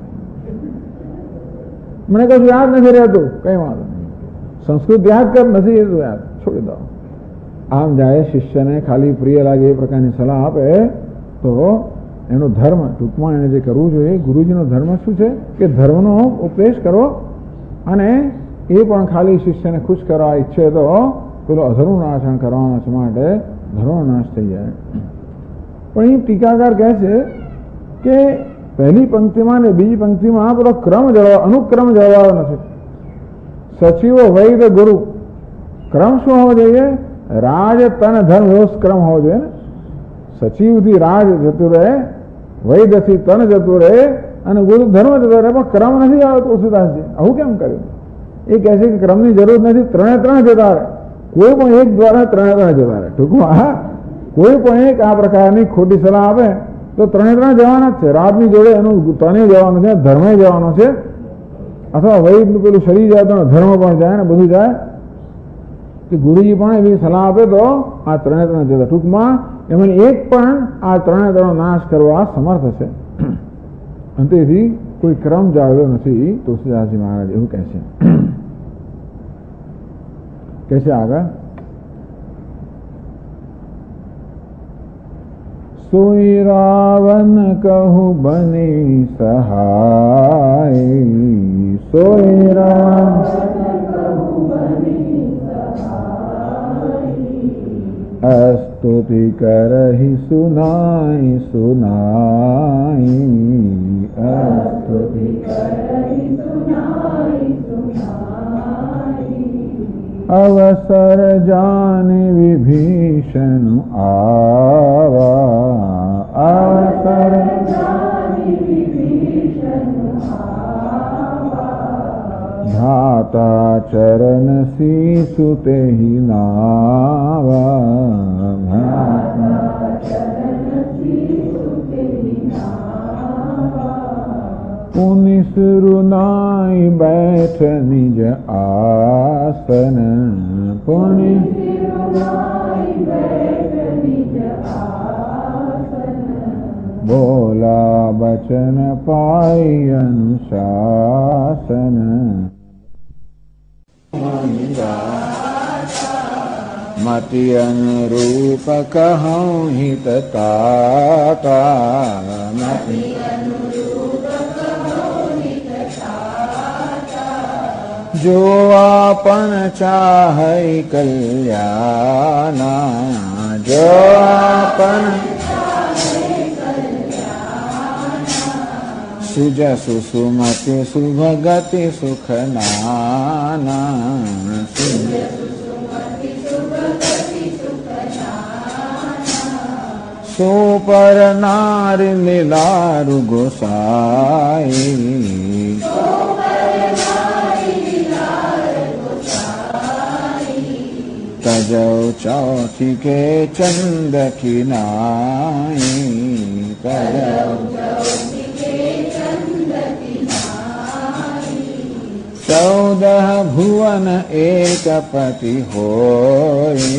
મને કશું યાદ નથી રહેતું, કઈ વાંધો નહીં, સંસ્કૃત યાદ કર, નથી રહેતું યાદ, છોડી દો. આમ જાય શિષ્યને ખાલી પ્રિય લાગે એ પ્રકારની સલાહ આપે તો એનો ધર્મ ટૂંકમાં એને જે કરવું જોઈએ, ગુરુજીનો ધર્મ શું છે કે ધર્મનો ઉપદેશ કરવો. અને એ પણ ખાલી શિષ્યને ખુશ કરવા ઈચ્છે તો પેલો અધર્મનું નાશન કરવાનો છે, માટે ધર્મનો નાશ થઈ જાય. પણ એ ટીકાકાર કહે છે કે પહેલી પંક્તિમાં ને બીજી પંક્તિમાં પેલો ક્રમ અનુક્રમ જળવાયો નથી. સચિવો વૈદ ગુરુ ક્રમ શું હોવો જોઈએ? રાજ તન ધર્મ એવો ક્રમ હોવો જોઈએ ને. સચિવથી રાજ જતું રહે, વૈદથી તન જતું રહે અને ગુરુ ધર્મ જતો રહે, પણ ક્રમ નથી આવતો તુલસીદાસજી. આવું કેમ કર્યું? એ કહે છે કે ક્રમની જરૂર નથી, ત્રણે ત્રણ જતા રહે, કોઈ પણ એક દ્વારા ત્રણે ત્રણ જતા રહે. ટૂંકમાં હા, કોઈ પણ એક આ પ્રકારની ખોટી સલાહ આપે તો ત્રણે ત્રણ જવાના જ છે. રાજની જોડે એનું તને જવાનું છે, ધર્મે જવાનો છે, અથવા વૈદનું પેલું શરીર જાય તો ધર્મ પણ જાય ને બધું જાય. કે ગુરુજી પણ એવી સલાહ આપે તો આ ત્રણે ત્રણ જતા. ટૂંકમાં એમાં એક પણ આ ત્રણે ત્રણ નાશ કરવા સમર્થ છે. અને તેથી કોઈ ક્રમ જાળવ્યો નથી તુલસીદાસજી મહારાજ, એવું કહે છે. કહે છે આગળ, સોઈ રાવણ કહું બની સહાય, સોઈ અસ્તુતિ કરહી સુનાઈ સુનાઈ, અસ્તુતિ કરહી સુનાઈ સુનાઈ, અવસર જાની વિભીષણ આવા, અવસર જાની વિભીષણ આવા, ધાતા ચરણ સીસુ તેહી નાવા, ધાતા ચરણ सिरुनाई बैठ निज आसन पुण्य बोला बचन पाई अनुशासन मति अनुरूप कहूँ हित ताता जो आपन चाहे कल्याणा जो आपन सुजसु सुमति सुभगति सुख नाना सो पर नारी लीलारु गोसाई तजौ चौथी के चंद की नाई चौदह भुवन एक पति होई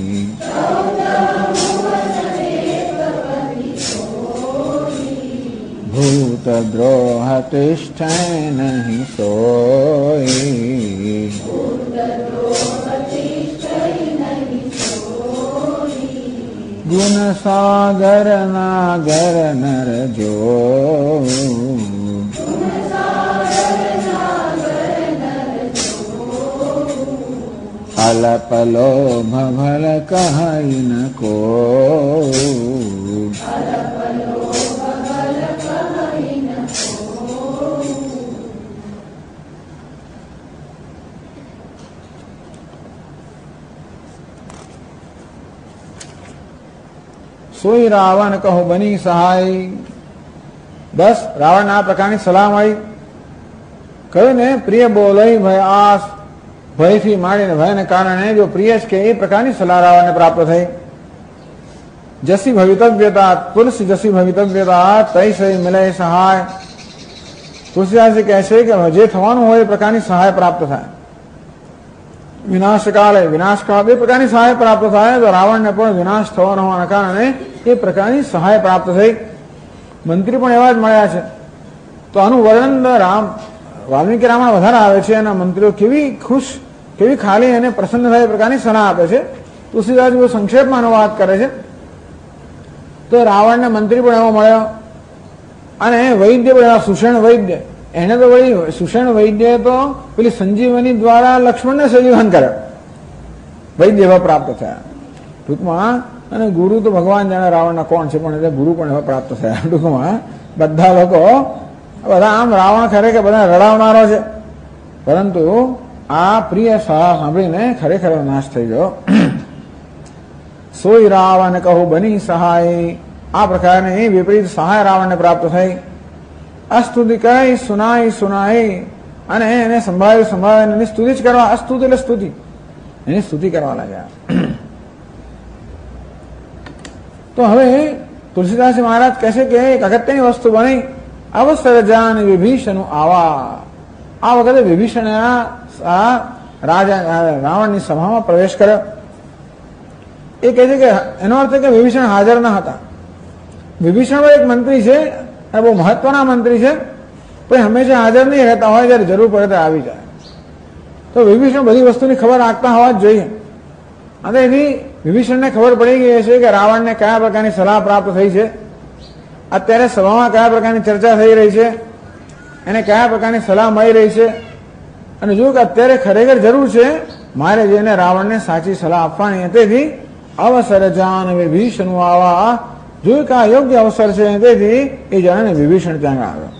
भूत द्रोह तिष्ठै नहीं सोई गुण सागर नागर नर जो अलप लोभ भल कहई न को સોઈ રાવણ કહો બની સહાય બસ રાવણ આ પ્રકારની સલાહ મળી કહ્યું ને પ્રિય બોલઈ ભય આસ ભયથી માંડીને ભયને કારણે જો પ્રિય કે એ પ્રકારની સલાહ રાવણને પ્રાપ્ત થઈ જસી ભવિતવ્યતા તુલસી જસી ભવિતવ્યતા તઈ સહી મિલે સહાય તુલસીદાસજી કહે છે કે જે થવાનું હોય એ પ્રકારની સહાય પ્રાપ્ત થાય વિનાશકાળે વિનાશકાળ બે પ્રકારની સહાય પ્રાપ્ત થાય તો રાવણને પણ વિનાશ થવાનો હોવાના કારણે એ પ્રકારની સહાય પ્રાપ્ત થઈ મંત્રી પણ એવા જ મળ્યા છે તો આનું વર્ણન વાલ્મીકી રામાયણ વધારે આવે છે એના મંત્રીઓ કેવી ખુશ કેવી ખાલી અને પ્રસન્ન થાય એ પ્રકારની સલાહ આપે છે તુલસીદાસ સંક્ષેપમાં અનુવાદ કરે છે તો રાવણને મંત્રી પણ એવો મળ્યો અને વૈદ્ય પણ એવા સુષેણ વૈદ્ય એને તો વળી સુષેણ વૈદ્ય તો પેલી સંજીવની દ્વારા લક્ષ્મણને સંજીવન કર્યો વૈદ્ય એવા પ્રાપ્ત થયા ટૂંકમાં અને ગુરુ તો ભગવાન જાણે રાવણના કોણ છે પણ એટલે ગુરુ પણ એવા પ્રાપ્ત થયા ટૂંકમાં બધા લોકો બધા આમ રાવણ ખરેખર બધા રડાવનારો છે પરંતુ આ પ્રિય સલાહ સાંભળીને ખરેખર નાશ થઈ ગયો સોઈ રાવણ કહું બની સહાય આ પ્રકારની વિપરીત સહાય રાવણને પ્રાપ્ત થઈ અસ્તુતિ કહી સુનાઈ સુનાઈ અને એને સંભાળ્યું એની સ્તુતિ જ કરવા અસ્તુતિ એટલે સ્તુતિ એની સ્તુતિ કરવા લાગ્યા તો હવે તુલસીદાસજી મહારાજ કહે છે કે એક અગત્યની વસ્તુ બની અવસર જાન વિભીષણ આવા આ વખતે વિભીષણ રાજા રાવણની સભામાં પ્રવેશ કર્યો એ કહે છે કે એનો અર્થ કે વિભીષણ હાજર ન હતા વિભીષણ એક મંત્રી છે બહુ મહત્વના મંત્રી છે પણ હંમેશા હાજર નહીં રહેતા હોય જયારે જરૂર પડે ત્યારે આવી જાય તો વિભીષણ બધી વસ્તુની ખબર રાખતા હોવા જ જોઈએ અને એની વિભીષણને ખબર પડી ગઈ છે કે રાવણને કયા પ્રકારની સલાહ પ્રાપ્ત થઈ છે અત્યારે સભામાં કયા પ્રકારની ચર્ચા થઈ રહી છે એને કયા પ્રકારની સલાહ મળી રહી છે અને જો કે અત્યારે ખરેખર જરૂર છે મારે જઈને રાવણને સાચી સલાહ આપવાની તેથી અવસર જાન વિભીષણ આવા જોયું કે આ યોગ્ય અવસર છે તેથી એ જાણે વિભીષણ ત્યાં આવ્યો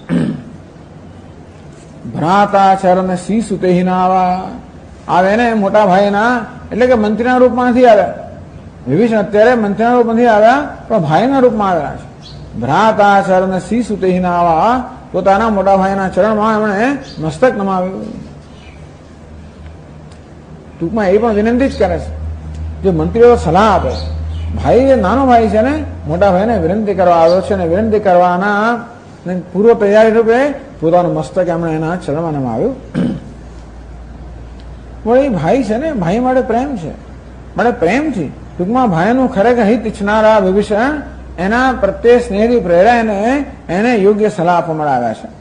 ભ્રાતા ચરણ સી સુતેહીના આવે ને મોટા ભાઈના એટલે કે મંત્રીના રૂપમાં નથી આવ્યા વિભીષણ અત્યારે મંત્રીના રૂપ નથી આવ્યા પણ ભાઈના રૂપમાં આવેલા છે ભ્રાતા ચરણ સી સુતેહીના પોતાના મોટા ભાઈના ચરણમાં એમણે મસ્તક નમાવ્યું ટૂંકમાં એ પણ વિનંતી જ કરે છે જે મંત્રીઓ સલાહ આપે ભાઈ જે નાનો ભાઈ છે ને મોટા ભાઈને વિનંતી કરવા આવ્યો છે અને વિનંતી કરવાના પૂર્વ તૈયારી રૂપે પોતાનું મસ્તક એમણે એના ચરણમાં આવ્યું. વળી ભાઈ છે ને, ભાઈ માટે પ્રેમ છે, માટે પ્રેમથી ટૂંકમાં ભાઈનું ખરેખર હિત ઈચ્છનારા વિભીષણ એના પ્રત્યે સ્નેહથી પ્રેરાઈને એને યોગ્ય સલાહ આપવા માટે આવ્યા છે.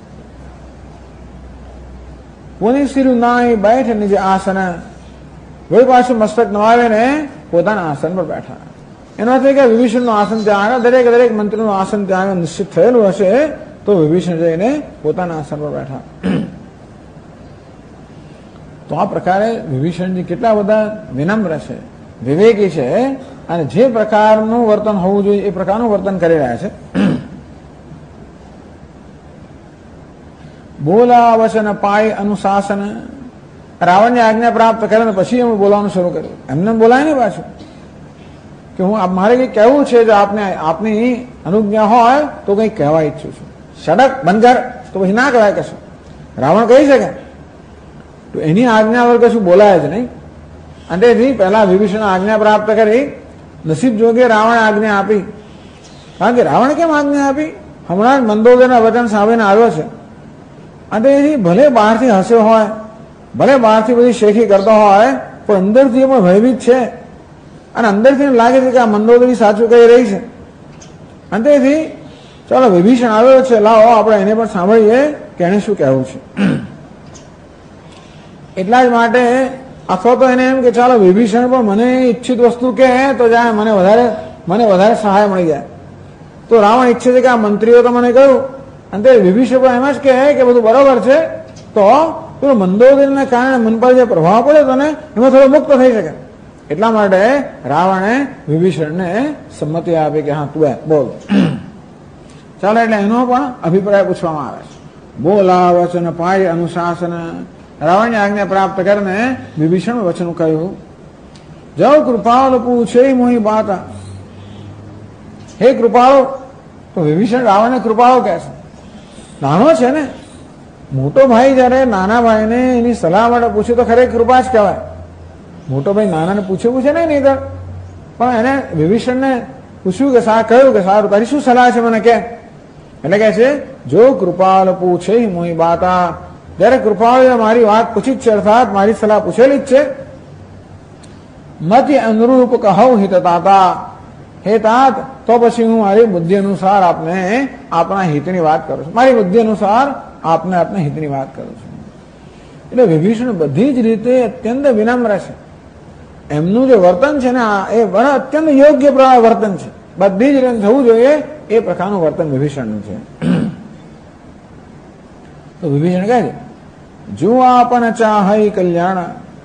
કોની શિરું નાઈ બેઠ નિજ આસન, વળી પાછું મસ્તક નવાવીને પોતાના આસન પર બેઠા. એનો અર્થ કે વિભીષણનું આસન ત્યાં આગળ દરેક મંત્રીનું આસન ત્યાં આગળ નિશ્ચિત થયેલું હશે, તો વિભીષણ જઈને પોતાના આસન પર બેઠા. તો આ પ્રકારે વિભીષણજી કેટલા બધા વિનમ્ર છે, વિવેકી છે, અને જે પ્રકારનું વર્તન હોવું જોઈએ એ પ્રકારનું વર્તન કરી રહ્યા છે. બોલા વચન પાય અનુશાસન, રાવણની આજ્ઞા પ્રાપ્ત કરીને પછી એમ બોલાવાનું શરૂ કર્યું. એમને બોલાય નહીં પાછું કે હું મારે કંઈક કહેવું છે, જો આપની અનુજ્ઞા હોય તો કંઈક કહેવા ઈચ્છું છું, સડક બંધ કર, તો પછી ના કહેવાય કશું. રાવણ કહી શકે, તો એની આજ્ઞા વગર કશું બોલાય જ નહીં. અને તેથી પહેલા વિભીષણ આજ્ઞા પ્રાપ્ત કરી, નસીબ જોગે રાવણ આજ્ઞા આપી. કારણ કે રાવણ કેમ આજ્ઞા આપી? હમણાં જ મંદોદરના વચન સાંભળીને આવ્યો છે, અને તેથી ભલે બહારથી હસ્યો હોય, ભલે બહારથી બધી શેખી કરતો હોય, પણ અંદરથી પણ ભયભીત છે, અને અંદરથી લાગે છે કે આ મંદોદરી સાચું કહી રહી છે. અને તેથી ચાલો વિભીષણ આવ્યો છે, લાવો આપણે એને પણ સાંભળીએ કે એને શું કહેવું છે. એટલા જ માટે અથવા તો એને એમ કે ચાલો વિભીષણ પણ મને ઈચ્છિત વસ્તુ કહે તો જાય, મને વધારે સહાય મળી જાય. તો રાવણ ઈચ્છે છે કે આ મંત્રીઓ તો મને કહ્યું, અને તે વિભીષણ પણ એમ જ કહે કે બધું બરોબર છે, તો પેલું મંદોદરીને કારણે મન પર જે પ્રભાવ પડે તો ને એમાં થોડો મુક્ત થઈ શકે. એટલા માટે રાવણે વિભીષણને સંમતિ આપી કે હા તું બોલ. ચાલો, એટલે એનો પણ અભિપ્રાય પૂછવામાં આવે છે. બોલા વચન પાય અનુશાસન, રાવણની આજ્ઞા પ્રાપ્ત કરીને વિભીષણ વચન કહ્યું. જવ કૃપાળ પૂછે મોહી બાતા, હે કૃપાળો. તો વિભીષણ રાવણને કૃપાળો કહે છે. નાનો છે ને, મોટો ભાઈ જયારે નાના ભાઈને એની સલાહ માટે પૂછે તો ખરેખર કૃપા જ કહેવાય. મોટો ભાઈ નાનાને પૂછે નહીં તો, પણ એને વિભીષણને પૂછ્યું કે કહ્યું કે સારું તારી શું સલાહ છે મને કે. એટલે કહે છે જો કૃપાળ પૂછે મોહી બાતા, જયારે કૃપાળે મારી વાત પૂછી જ છે, અર્થાત મારી સલાહ પૂછેલી જ છે. મતિ અનુરૂપ કહું હિત તાતા, હે તાત તો પછી હું મારી બુદ્ધિ અનુસાર આપને આપણા હિતની વાત કરું છું. મારી બુદ્ધિ અનુસાર આપના હિતની વાત કરું છું. એટલે વિભીષણ બધી જ રીતે અત્યંત વિનમ્ર છે. એમનું જે વર્તન છે ને એ અત્યંત યોગ્ય વર્તન છે. બધી જ રીતે થવું જોઈએ એ પ્રકારનું વર્તન વિભીષણનું છે. તો વિભીષણ કહે છે જો આપણ ચાહઈ કલ્યાણ,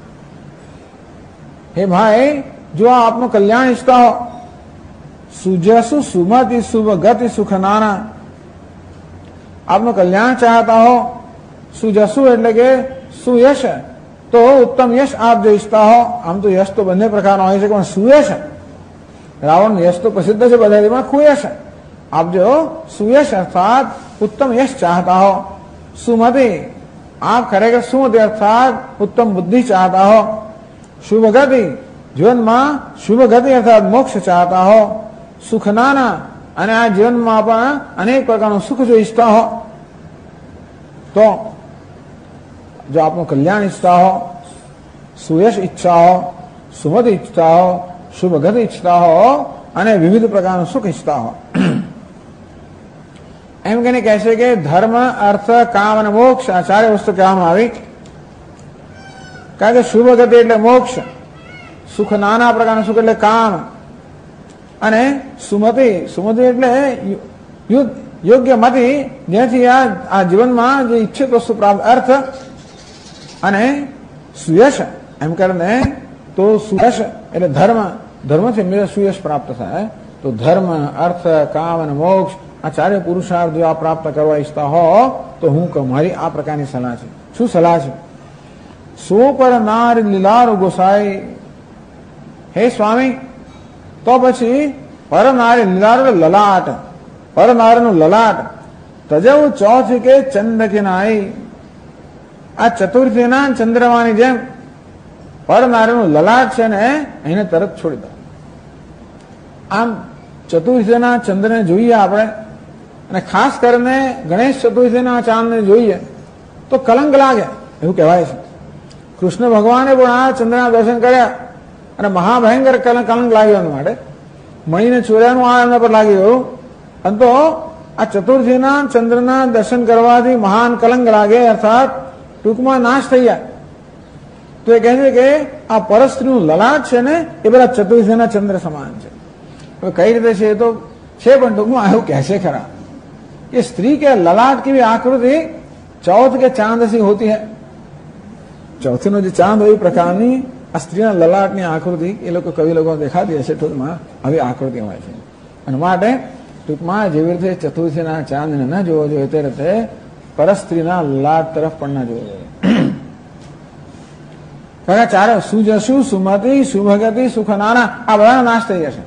હે ભાઈ જો આપનું કલ્યાણ ઈચ્છતા હો, સુજસુ સુમતિ શુભ ગતિ સુખ નાના, આપનું કલ્યાણ ચાહતા હો, સુજસુ એટલે કે સુયશ, તો ઉત્તમ યશ આપ જો ઈચ્છતા હો. આમ તો યશ તો બંને પ્રકારનો હોય છે, પણ સુયશ, રાવણ યશ તો પ્રસિદ્ધ છે બધા, પણ કુયશ આપ જો સુયશ અર્થાત ઉત્તમ યશ ચાહતા હો, સુમતિ आप खरेखर सुमति अर्थात उत्तम बुद्धि चाहता हो, शुभ गति जीवन में शुभ गति अर्थात मोक्ष चाहता हो, सुख नाना અને આ જીવનમાં પણ અનેક પ્રકારનું સુખ જો ઈચ્છતા હો, તો જો આપનું કલ્યાણ ઈચ્છતા હો, સુયશ ઈચ્છા હો, સુમતિ ઈચ્છતા હો, શુભ ગતિ ઈચ્છતા હો અને વિવિધ પ્રકારનું સુખ ઈચ્છતા હો. એમ કહીને કહે છે કે ધર્મ અર્થ કામ અને મોક્ષ આ ચારે વસ્તુ કહેવામાં આવી. કારણ કે શુભ ગતિ એટલે મોક્ષ, સુખ નાના પ્રકારનું સુખ એટલે કામ, અને સુમતિ એટલે યોગ્ય મતિ જેથી આ જીવનમાં જે ઈચ્છિત વસ્તુ પ્રાપ્ત, અર્થ, અને સુયશ એમ કરીને તો સુયશ એટલે ધર્મથી સુયશ પ્રાપ્ત થાય. તો ધર્મ અર્થ કામ અને મોક્ષ આ ચારે પુરુષાર્થ જો આ પ્રાપ્ત કરવા ઈચ્છતા હો તો હું કહું મારી આ પ્રકારની સલાહ છે. શું સલાહ છે? સો પર નાર લીલાર ગોસાઈ, હે સ્વામી તો પછી પર નારી લીલાર લલાટ, પર નારનું લલાટ, તજવું ચોથ કે ચંદ્ર કે નાઈ, આ ચતુર્થીના ચંદ્રમાની જેમ પર નારીનું લલાટ છે ને એને તરત છોડી દો. આમ ચતુર્થીના ચંદ્રને જોઈએ આપણે અને ખાસ કરીને ગણેશ ચતુર્થીના ચાંદને જોઈએ તો કલંક લાગે એવું કહેવાય છે. કૃષ્ણ ભગવાને પણ આ ચંદ્રના દર્શન કર્યા અને મહાભયંકર કલંક લાગ્યો એના માટે. મણીને ચોર્યાનું આ એમના પર લાગી ગયું. અને તો આ ચતુર્થીના ચંદ્રના દર્શન કરવાથી મહાન કલંક લાગે, અર્થાત ટૂંકમાં નાશ થઈ જાય. તો એ કહે છે કે આ પરસ્ત્રીનું લલાટ છે ને એ બધા ચતુર્થીના ચંદ્ર સમાન છે. હવે કઈ રીતે છે એ તો છે, પણ ટૂંકમાં એવું કહે છે ખરા कि स्त्री के ललाट की भी आकृति चौथ के चांद सी होती है. चौथी नो जो चांद हो प्रकारनी आ स्त्री ललाट ની આકૃતિ એ લોકો કવિ લોકો દેખાતી હશે. ટૂંકમાં આવી આકૃતિ હોય છે. અને માટે ટૂંકમાં જેવી રીતે ચતુર્થીના ચાંદને ન જોવો જોઈએ તે રીતે પરસ્ત્રીના લલાટ તરફ પણ ન જોવો જોઈએ. કારણ ચારે સુજસુ, સુમતિ, સુભગતિ, સુખનાના આ બધાનો નાશ થઈ જશે.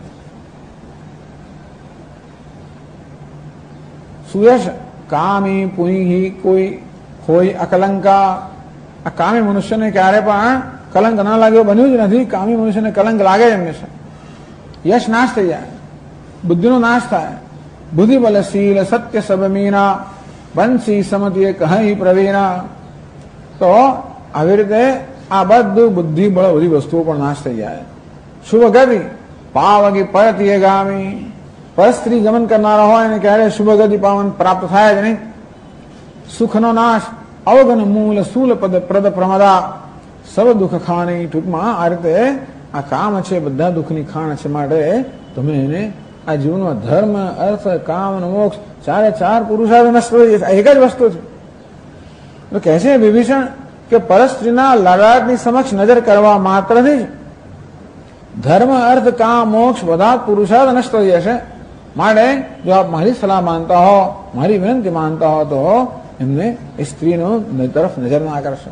સુયશ કામી પુનિહી કોઈ હોય અકલંકા. આ કામી મનુષ્યને ક્યારે પણ કલંક ના લાગ્યો બન્યું જ નથી. કામી મનુષ્યને કલંક લાગે જ હંમેશા. યશ નાશ થઈ જાય, બુદ્ધિનો નાશ થાય. બુદ્ધિ બલ શીલ સત્ય સબ મીના બંસી સમતીએ કહી પ્રવીણા. તો આવી રીતે આ બધું બુદ્ધિ બળ બધી વસ્તુઓ પણ નાશ થઈ જાય. શુભ ગતિ પાવગી પરતીય ગામી. પરસ્ત્રી ગમન કરનારા હોય ને ક્યારે શુભ ગતિ પાવન પ્રાપ્ત થાય જ નહીં. સુખનો નાશ અવગન મૂલ સૂલ પદ પ્રદ પ્રમદા સબ દુઃખ ખાની. ટૂંકમાં આ રીતે આ કામ છે બધા દુઃખની ખાણ છે. માટે તમે એને આ જીવનમાં ધર્મ, અર્થ, કામ અને મોક્ષ ચારે ચાર પુરુષાર્થ નષ્ટ થઈ જશે. એક જ વસ્તુ છે. તો કહે છે વિભીષણ કે પરસ્ત્રીના લલાટની સમક્ષ નજર કરવા માત્રથી જ ધર્મ, અર્થ, કામ, મોક્ષ બધા પુરુષાર્થ નષ્ટ થઈ જશે. માટે જો આપ મારી સલાહ માનતા હો, મારી વિનંતી માનતા હો તો એમને સ્ત્રીનો તરફ નજર ના કરશો.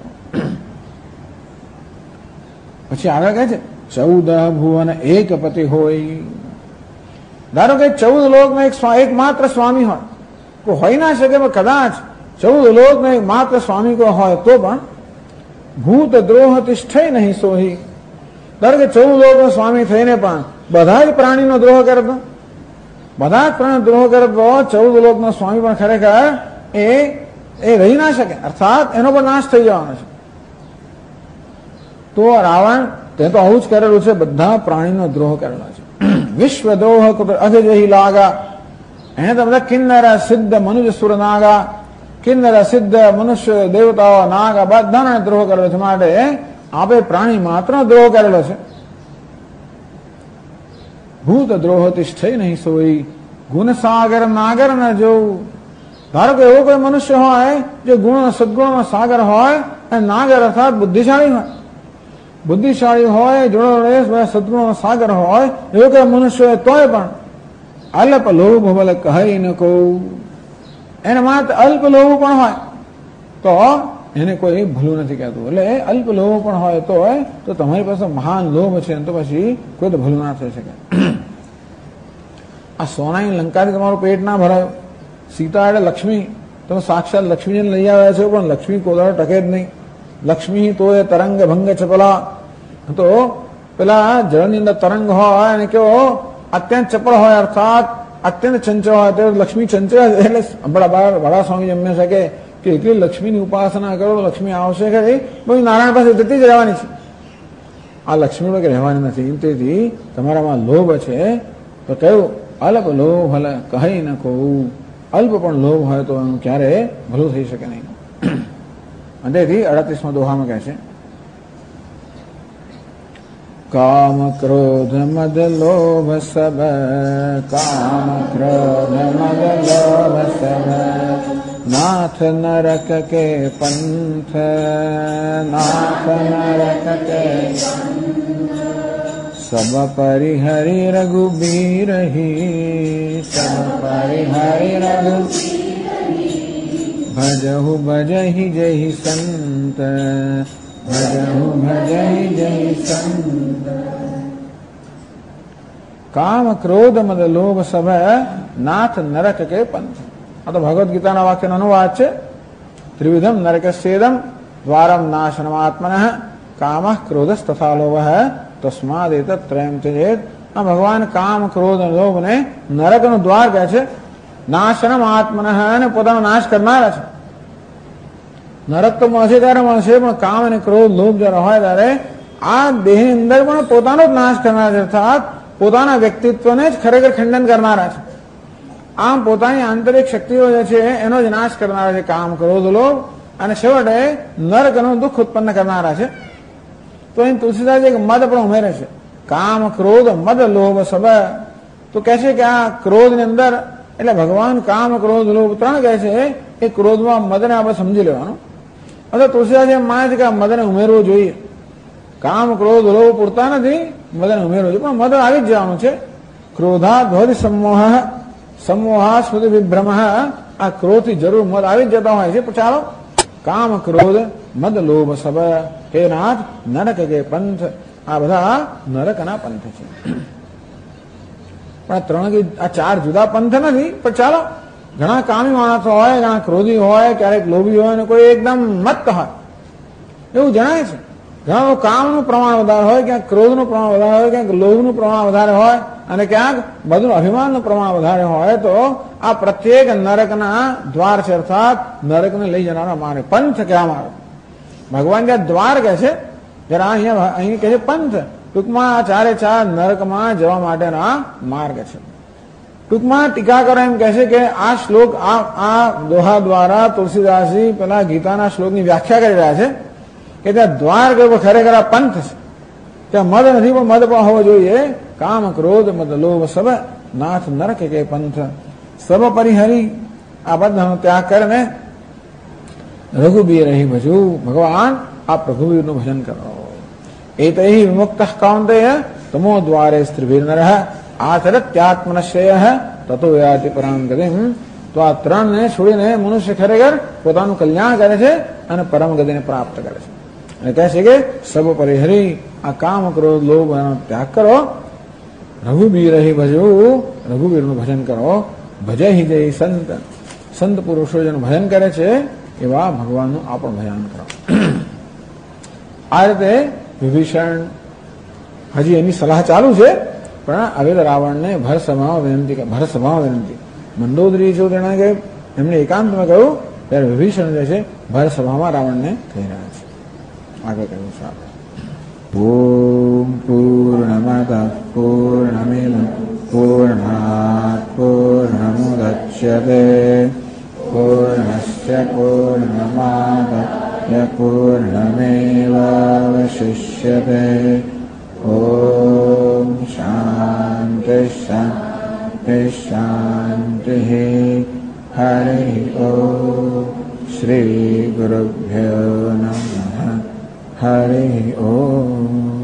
પછી આગળ કહે છે 14 ભુવન એક પતિ હોય. ધારો કે 14 લોકનો એક માત્ર સ્વામી હોય, કોઈ હોય ના શકે, પણ કદાચ 14 લોકનો એક માત્ર સ્વામી કોઈ હોય તો પણ ભૂત દ્રોહ તિષ્ઠય નહીં સોહી. ધારો કે 14 લોકનો સ્વામી થઈને પણ બધા જ પ્રાણીનો દ્રોહ કરતો, બધા જ પ્રાણીનો દ્રોહ કરતો 14 લોકનો સ્વામી પણ ખરેખર એ રહી ના શકે, અર્થાત એનો પણ નાશ થઈ જવાનો છે. તો રાવણ તે તો આવું જ કરેલું છે, બધા પ્રાણીનો દ્રોહ કરેલો છે. વિશ્વ દ્રોહ અજય લાગા. એને તો બધા કિન્નર સિદ્ધ મનુજ સુર નાગા, કિન્નર સિદ્ધ મનુષ્ય દેવતાઓ નાગા બધાનો દ્રોહ કરેલો છે. માટે આપે પ્રાણી માત્ર દ્રોહ કરેલો છે. ભૂત દ્રોહ તિષ્ઠય નહીં સોઈ. ગુણ સાગર નાગર ન જોવું. ધારો કે એવો કોઈ મનુષ્ય હોય જે ગુણ સદગુણનો સાગર હોય અને નાગર અર્થાત બુદ્ધિશાળી હોય, બુદ્ધિશાળી હોય, જોડો સદગુણનો સાગર હોય એવો કોઈ મનુષ્ય હોય તોય પણ અલ્પ લોભ ભલે કહી ન કહું. એને માત્ર અલ્પ લોભ પણ હોય તો એને કોઈ ભલું નથી કહેતું. એટલે અલ્પ લોભ પણ હોય તો તમારી પાસે મહાન લોભ છે તો પછી કોઈ તો ભલું ના થઈ શકે. આ સોનાની લંકાથી તમારું પેટ ના ભરાયું. સીતા એટલે લક્ષ્મી, તમે સાક્ષાત લક્ષ્મીને લઈ આવ્યા છો, પણ લક્ષ્મી કોદાળો ટકે જ નહીં. લક્ષ્મી તો એ તરંગ ભંગ ચપલા. તો પેલા જળની અંદર તરંગ હોય અને કેવો અત્યંત ચપળ હોય, અર્થાત અત્યંત ચંચળ હોય. તો લક્ષ્મી ચંચળ એટલે બડા સ્વામી એમને શકે કે એટલી લક્ષ્મીની ઉપાસના કરો લક્ષ્મી આવશે ખરી, પછી નારાયણ પાસે જતી જ રહેવાની છે. આ લક્ષ્મી કે રહેવાની નથી. તેથી તમારામાં લોભ છે તો કયું અલ્પ લોભ ભલે કહી ન કહું. અલ્પ પણ લોભ હોય તો એનું ક્યારે ભલું થઈ શકે નહીં. અને તેથી 38મા દોહામાં કહે છે કામ ક્રોધ મદ લોભ સબ, કામ ક્રોધ મદ લોભ સબ, નાથ નરક કે પંથ, નાથ નરક કે સબ પરિહરી રઘુબીર હી, સબ પરિહરી રઘુ ભજહુ ભજહિ જય સંત, ભજહુ ભજહિ જય સંત. કામ ક્રોધ મદ લોભ સબ, નાથ નરક કે પંથ. આ તો ભગવદ્ ગીતાના વાક્યનો અનુવાદ છે. ત્રિવિધમ નરકસ્યેદમ દ્વારમ નાશનમાત્મનઃ કામ ક્રોધસ તથા લોભ તસ્માદ એતત્રયમ ત્યજેત. આ ભગવાન કામ ક્રોધ લોભ ને નરકનું દ્વાર કહે છે. નાશનમ આત્મનઃ અને પોતાનો નાશ કરનારા છે. નરક તો મળશે ત્યારે મળશે, પણ કામ અને ક્રોધ લોભ જ્યારે હોય ત્યારે આ દેહની અંદર પણ પોતાનો જ નાશ કરનારા છે, અર્થાત પોતાના વ્યક્તિત્વને જ ખરેખર ખંડન કરનારા છે. આમ પોતાની આંતરિક શક્તિઓ જે છે એનો જ નાશ કરનારા છે કામ ક્રોધ લોભ, અને છેવટે નરકનું દુઃખ ઉત્પન્ન કરનારા છે. તો અહીં તુલસીદાસ એક મદ પણ ઉમેરે છે, કામ ક્રોધ મદ લોભ સબ. તો કહે છે કે આ ક્રોધની અંદર એટલે ભગવાન કામ ક્રોધ લોભ ત્રણ કહે છે, એ ક્રોધમાં મદને આપણે સમજી લેવાનું. અથવા તુલસીદાસ એમ માને છે કે આ મદને ઉમેરવું જોઈએ. કામ ક્રોધ લોભ પૂરતા નથી, મદને ઉમેરવું જોઈએ, પણ મદ આવી જ જવાનું છે. ક્રોધાદ ભવતિ સમોહ સમોહા સ્મૃતિ વિભ્રમ. આ ક્રોધથી જરૂર મદ આવી જ જતા હોય છે. પણ ચાલો, કામ ક્રોધ મદ લોભ સબ હે નાથ નરક કે પંથ. આ બધા નરકના પંથ છે. પણ ત્રણ આ ચાર જુદા પંથ નથી. પણ ચાલો, ઘણા કામી માણસો હોય, ઘણા ક્રોધી હોય, ક્યારેક લોભી હોય, અને કોઈ એકદમ મત્ત હોય એવું જણાય છે. ઘણા લોકો કામનું પ્રમાણ વધારે હોય, ક્યાંક ક્રોધનું પ્રમાણ વધારે હોય, ક્યાંક લોભનું પ્રમાણ વધારે હોય, અને ક્યાંક બધું અભિમાનનું પ્રમાણ વધારે હોય. તો આ પ્રત્યેક નરકના દ્વાર છે, અર્થાત નરકને લઈ જનારા માર્ગ પંથ કહેવામાં આવે. ભગવાન જ્યાં દ્વાર કહે છે, જરા અહીં કહે છે પંથ. ટૂંકમાં આ ચારે ચાર નરકમાં જવા માટેના માર્ગ છે. ટૂંકમાં ટીકાકારો એમ કહે છે કે આ શ્લોક આ દોહા દ્વારા તુલસીદાસજી પેલા ગીતાના શ્લોકની વ્યાખ્યા કરી રહ્યા છે કે ત્યાં દ્વાર ગર્ભ ખરેખર આ પંથ છે. ત્યાં મદ નથી, પણ મદ પણ હોવો જોઈએ. કામ ક્રોધ મદ લોભ સબ નાથ નરક કે પંથ. સબ પરિહરી, આ બધાનો ત્યાગ કરીને રઘુબીર રહી ભજુ. ભગવાન આપ રઘુબીરનું ભજન કરો. એતૈ વિમુક્ત કૌંતેય તમો દ્વારે સ્ત્રીભીર નરઃ આચરત્યાત્મન શ્રેય તતો યાતિ પરામ ગતિમ. તો આ ત્રણને છોડીને મનુષ્ય ખરેખર પોતાનું કલ્યાણ કરે છે અને પરમ ગતિને પ્રાપ્ત કરે છે. અને કહે છે કે સબ પરિહરી, આ કામ ક્રોધ લોભ ત્યાગ કરો. રઘુબીર ભજુ, રઘુબીરનું ભજન કરો. ભજય હિ જય સંત, સંત પુરુષો જેનું ભજન કરે છે એવા ભગવાનનું આપણું ભજન કરો. આ રીતે વિભીષણ હજી એની સલાહ ચાલુ છે, પણ હવે રાવણને ભરસભામાં વિનંતી. મંદોદરી જો તેણે કે એમને એકાંતમાં કહ્યું, ત્યારે વિભીષણ જે છે ભરસભામાં રાવણને કહી રહ્યા છે. આગળ કહ્યું છે આપણે ઓમ પૂર્ણમદ પૂર્ણમિદં પૂર્ણાત પૂર્ણમુદચ્યતે પૂર્ણસ્ય પૂર્ણમાદાય પૂર્ણમેવાવશિષ્યતે. ઓમ શાંતિ શાંતિ શાંતિ. હરિ ઓમ. શ્રી ગુરુભ્યો નમઃ. હરિ ઓમ.